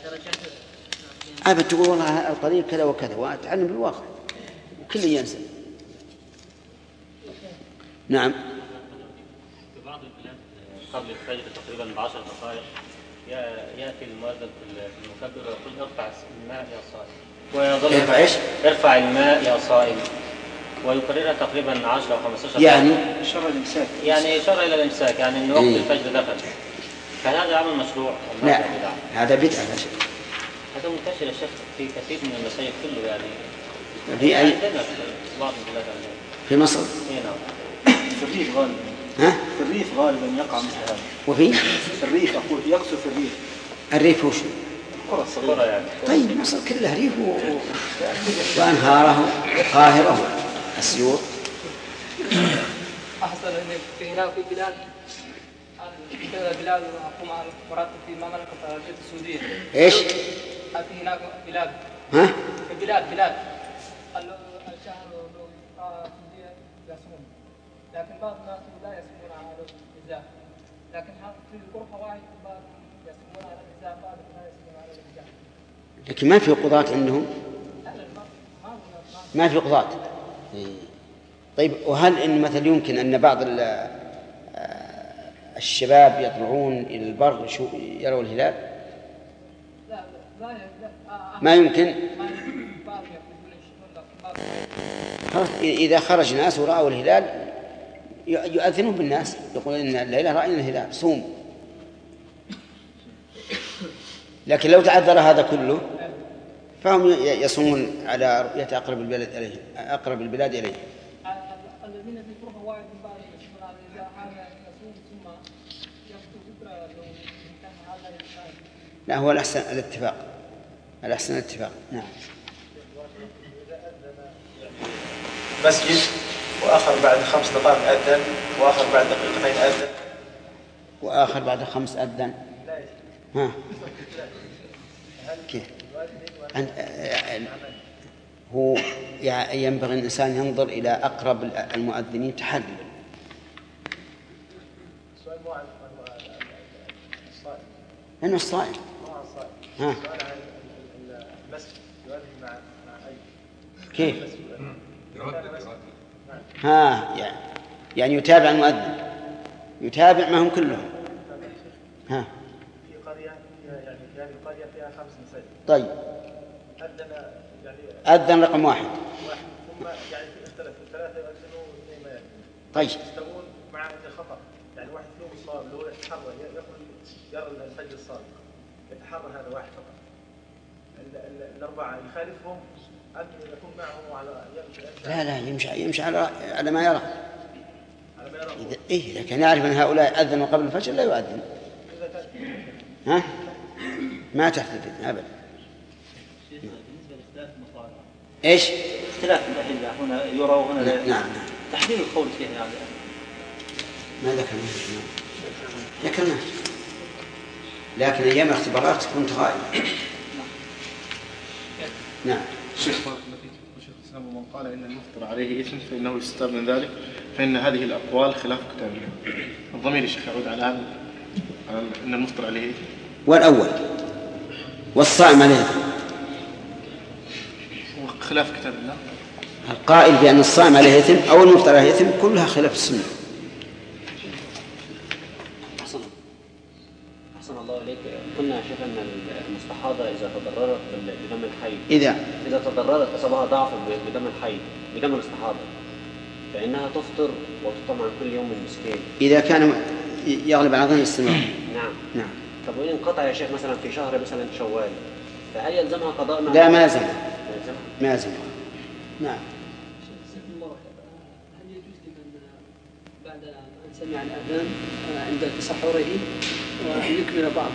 أبد تقول والله القضية كذا وكذا، وأتعلم بالواقع وكل ينسى. نعم. في بعض البلاد قبل الفجر تقريبا ب10 دقائق يأتي المؤذن في المكبر ويقول: ارفع الماء يا صائم، ويظل ايش؟ ارفع الماء يا صائم، ويكررها تقريبا 10 أو 15 يعني شر الإمساك، يعني إشارة إلى الإمساك، يعني أن وقت الفجر دخل. فهذا عمل مشروع؟ لا، هذا بدعة. هذا منتشر يا شيخ في كثير من المساجد كله، يعني في أي عندنا في بعض البلاد عندنا في مصر. نعم. في الريف غالبا. ها؟ في الريف غالبا يقع مثل هذا. وفي الريف أقول يقصد في الريف. الريف وش؟ القرى الصغيرة يعني. طيب مصر كلها ريف وأنهاره قاهرة أسيوط. أحصل أن في هناك في بلاد أقوم على مراتب في المملكة العربية السعودية. إيش؟ في هناك بلاد. ها؟ في بلاد الشهر السعودية يصوم، لكن بعض الناس لا يصومون على الإجزاء، لكن في القرى واحد بعض يصومون على الإجزاء، بعض لا يصومون على الإجزاء. لكن ما في قضاة عندهم؟ ما في قضاة. طيب، وهل إن مثل يمكن أن بعض الشباب يطلعون إلى البر يروا الهلال؟ ما يمكن. إذا خرج ناس ورأوا الهلال يؤذنون بالناس، يقول إن الليلة رأينا الهلال صوم. لكن لو تعذر هذا كله فهم يصومون على رؤية أقرب البلاد إليه. الذين في القرى واحد من بعض يسمون على إذا هذا يصوم ثم يفطر فطرة لو كان هذا الإنسان. لا، هو الأحسن الاتفاق. نعم. مسجد وآخر بعد 5 دقائق أذن، وآخر بعد دقيقتين أذن، وآخر بعد 5 أذن. ها كيف؟ هو ينبغي الإنسان ينظر إلى أقرب المؤذنين تحلل. لأنه الصائم. ها المسجد يؤذن مع أي؟ كيف؟ ها يعني يتابع المؤذن، يتابع ما هم كلهم. ها في قرية يعني قرية فيها 5 مساجد. طيب. أذن رقم 1. ثم يعني اختلفوا 3 يؤذنوا و2 ما يأذنون. طيب. يستوون مع الخطأ، يعني واحد فيهم الصواب اللي هو يتحرى يرى الفجر الصادق، يتحرى هذا واحد فقط. الأربعة يخالفهم أن يكون معهم على لا يمشي على ما يرى. إذا كان يعرف أن هؤلاء أذنوا قبل الفجر لا يؤذن. ها؟ ما تحدث أبدا. بالنسبة لاختلاف المصالح. إيش؟ اختلاف الأدلة هنا يرى وهنا لا يرى. نعم. تحديد القول فيه يعني. ما ذكرنا. لكن أيام الاختبارات كنت غائب. نعم. شيخ الإسلام من قال إن المفطر عليه إثم فإنه يستتاب من ذلك، فإن هذه الأقوال خلاف كتاب الله. الضمير الشيخ يعود على هذا، على إن المفطر عليه إثم. والأول والصائم عليه إثم. خلاف كتاب الله. القائل بأن الصائم عليه إثم أو المفطر عليه إثم كلها خلاف السنة. أحسن الله عليك. قلنا يا شيخ أن المستحاضة إذا تضررت بدم الحيض، إذا تضررت أصابها ضعف بدم الحيض بدم الاستحاضة، فإنها تفطر وتطعم عن كل يوم مسكين إذا كان يغلب على ظن الاستمرار. نعم. طب وإن انقطع يا شيخ مثلا في شهر مثلا شوال، فهل يلزمها قضاء؟ لا، ما يلزمها. نعم. هل يجوز لمن بعد أن سمع الأذان عند تسحره وأن يكمل بعض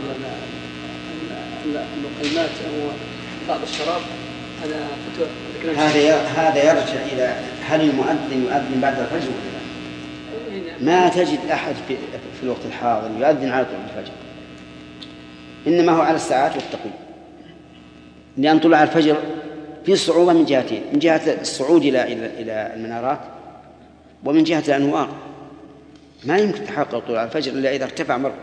اللقيمات أو بعض الشراب؟ هذا يرجع إلى هل المؤذن يؤذن بعد الفجر ولا لا؟ ما تجد أحد في الوقت الحاضر يؤذن على طلوع الفجر، إنما هو على الساعات والتقويم، لأن طلوع الفجر في صعوبة من جهتين: من جهة الصعود إلى المنارات، ومن جهة الأنوار. ما يمكن تحقق طلوع الفجر إلا إذا ارتفع مرة.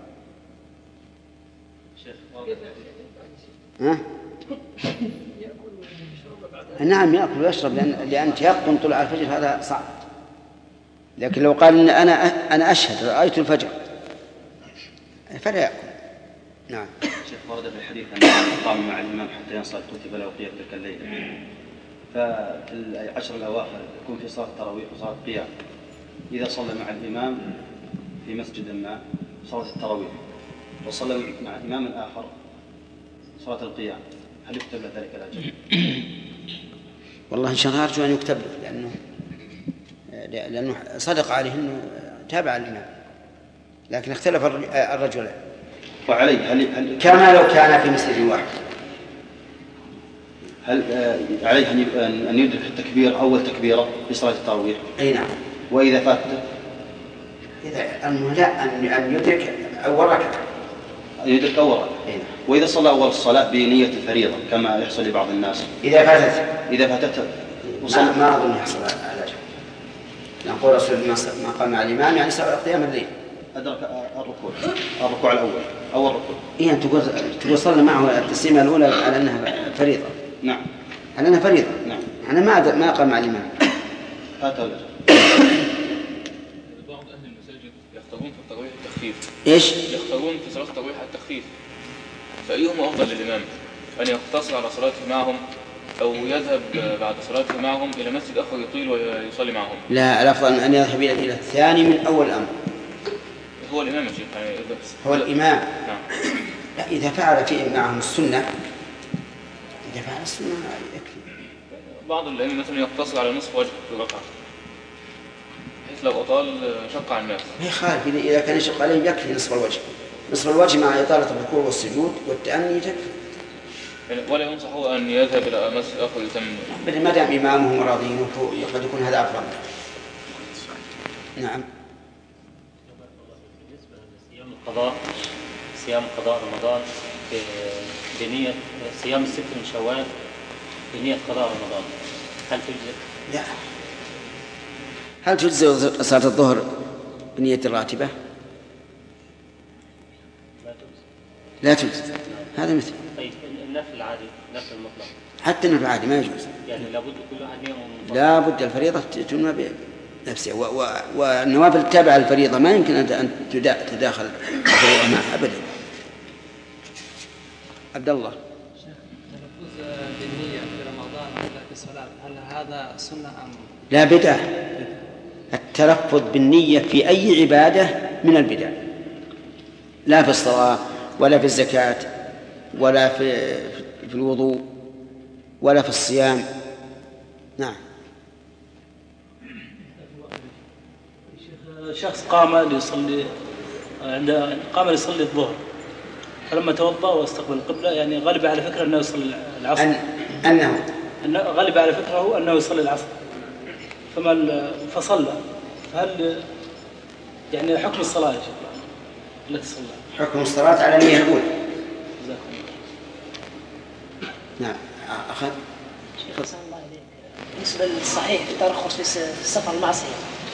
نعم، يأكل ويشرب، لأن تيقن طلوع الفجر هذا صعب. لكن لو قال إن أنا أشهد رأيت الفجر فلا يأكل. نعم. شيخ، ورد في الحديث أن قام مع الإمام حتى ينصرف كتب له قيام تلك الليلة. ففي العشر الأواخر يكون في صلاة التراويح وصلاة قيام. إذا صلى مع الإمام في مسجد ما صلاة التراويح وصلى مع إمام آخر صلاة القيام، هل يكتب له ذلك الأجر؟ والله إن شاء الله أرجو أن يكتب له، لأنه صدق عليه أنه تابع الإمام، لكن اختلف الرجل. وعليه هل كما لو كان في مسجد واحد، هل عليه أن يدرك التكبير أول تكبيرة في صلاة التراويح؟ أي نعم. وإذا فاتته؟ لا، أن يدرك أول ركعة. يدرك أول ركعة. وإذا صلى أول الصلاة بنية الفريضة كما يحصل لبعض الناس، إذا فاتته ما أظن يحصل على أجر. نقول رسول ما قام مع الإمام يعني سبع قيام الليل، أدرك الركوع الأول، أول ركوع. إيه، أنت تقول صلى معه التسليمة الأولى على أنها فريضة. نعم. على أنها فريضة. نعم. أنا ما قام مع الإمام. فاته الأجر. بعض أهل المساجد يختارون في التراويح التخفيف. إيش؟ يختارون في صلاة التراويح التخفيف، فأيهم أفضل للإمام؟ أن يقتصر على صلاته معهم أو يذهب بعد صلاته معهم إلى مسجد آخر يطيل ويصلي معهم؟ لا، الأفضل أن يذهب إلى الثاني من أول الأمر. هو الإمام يا شيخ، يعني هو الإمام. نعم. لا، إذا فعل فيه معهم السنة، إذا فعل السنة يكفي. بعض الأئمة مثلا يقتصر على نصف وجه في الركعة، بحيث لو أطال شق على الناس. ما يخالف، إذا كان يشق عليهم يكفي نصف الوجه، نصف الوجه مع إطالة الركوع والسجود والتأني تكفي. ولا ينصحه أن يذهب إلى مسجد آخر يتم ما دام إمامه راضين قد يكون هذا أفضل. نعم. بالنسبة لصيام القضاء، صيام قضاء رمضان بنية صيام الست من شوال بنية قضاء رمضان، هل تجزئ؟ لا. هل تجزئ صلاة الظهر بنية الراتبة؟ لا تجزئ. هذا مثل. طيب النفل العادي، النفل المطلق. حتى النفل العادي ما يجوز. يعني لابد كل واحد يوم. لابد الفريضة تنوى بنفسها، والنوافل التابعة للفريضة ما يمكن أن تداخل الفريضة معها أبدا. عبد الله. التلفظ بالنية في رمضان ولا في الصلاة هل هذا سنة أم؟ لا، بدعة. التلفظ بالنية في أي عبادة من البدع، لا في الصلاة ولا في الزكاة ولا في الوضوء ولا في الصيام. نعم. شخص قام ليصلي الظهر، فلما توضأ واستقبل القبلة يعني غلب على فكرة أنه يصلي العصر. أنه غلب على فكره أنه يصلي العصر، فصلى. فهل يعني حكم الصلاة يا شيخ التي صلى؟ حكم الصلاة على النية الأولى. نعم. أخذ. شيخ صلى الله عليك بالنسبة للصحيح في ترخص في سفر المعصية.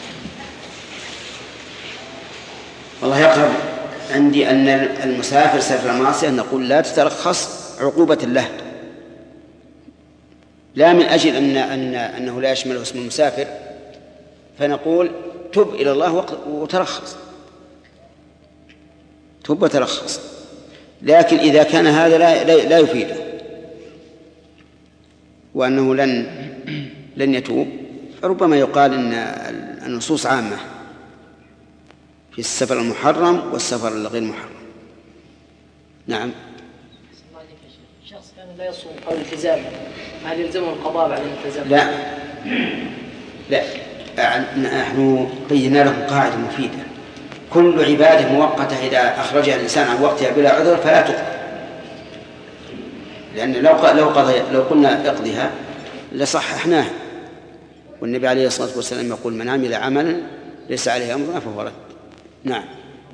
والله يقرب عندي أن المسافر سفر المعصية نقول لا تترخص عقوبة له، لا من أجل أنه لا يشمله اسم المسافر، فنقول تب إلى الله وترخص، تب وترخص. لكن إذا كان هذا لا يفيده وأنه لن يتوب، فربما يقال أن النصوص عامة في السفر المحرم والسفر الغير محرم. نعم. شخص كان لا يصوم قبل الالتزام، هل يلزمه القضاء بعد الالتزام؟ لا. نحن بينا لكم قاعدة مفيدة: كل عبادة مؤقتة إذا أخرجها الإنسان عن وقتها بلا عذر فلا تقضى، لأن لو قلنا اقضها لصححناها، والنبي عليه الصلاة والسلام يقول: من عمل عملا ليس عليه أمرنا فهو رد. نعم.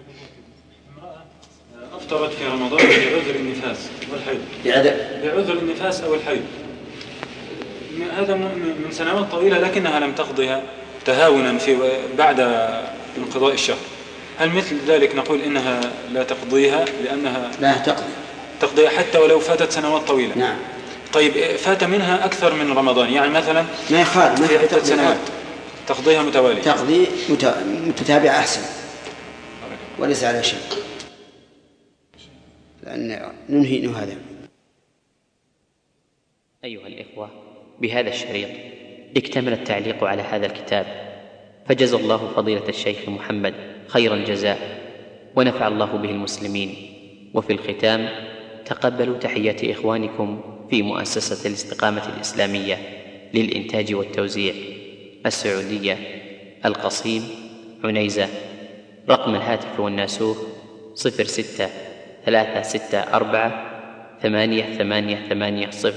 أفطرت في رمضان بعذر النفاس والحيض. بعذر النفاس أو الحيض، هذا من سنوات طويلة، لكنها لم تقضيها تهاونا بعد انقضاء الشهر. هل مثل ذلك نقول إنها لا تقضيها لأنها لا تقضيها حتى ولو فاتت سنوات طويلة؟ نعم. طيب فات منها أكثر من رمضان، يعني مثلا ما يخالف في عدة سنوات تقضيها متوالية، تقضي متتابعة أحسن وليس على شيء، لأن ننهي هذا. أيها الإخوة، بهذا الشريط اكتمل التعليق على هذا الكتاب، فجزى الله فضيلة الشيخ محمد خير الجزاء، ونفع الله به المسلمين. وفي الختام تقبلوا تحيات إخوانكم في مؤسسة الاستقامة الإسلامية للإنتاج والتوزيع السعودية، القصيم، عنيزة. رقم الهاتف والناسوخ 06-364-8880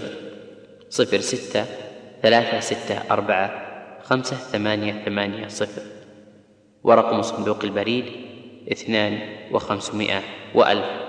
06-364-5880. ورقم صندوق البريد 2500 و1000.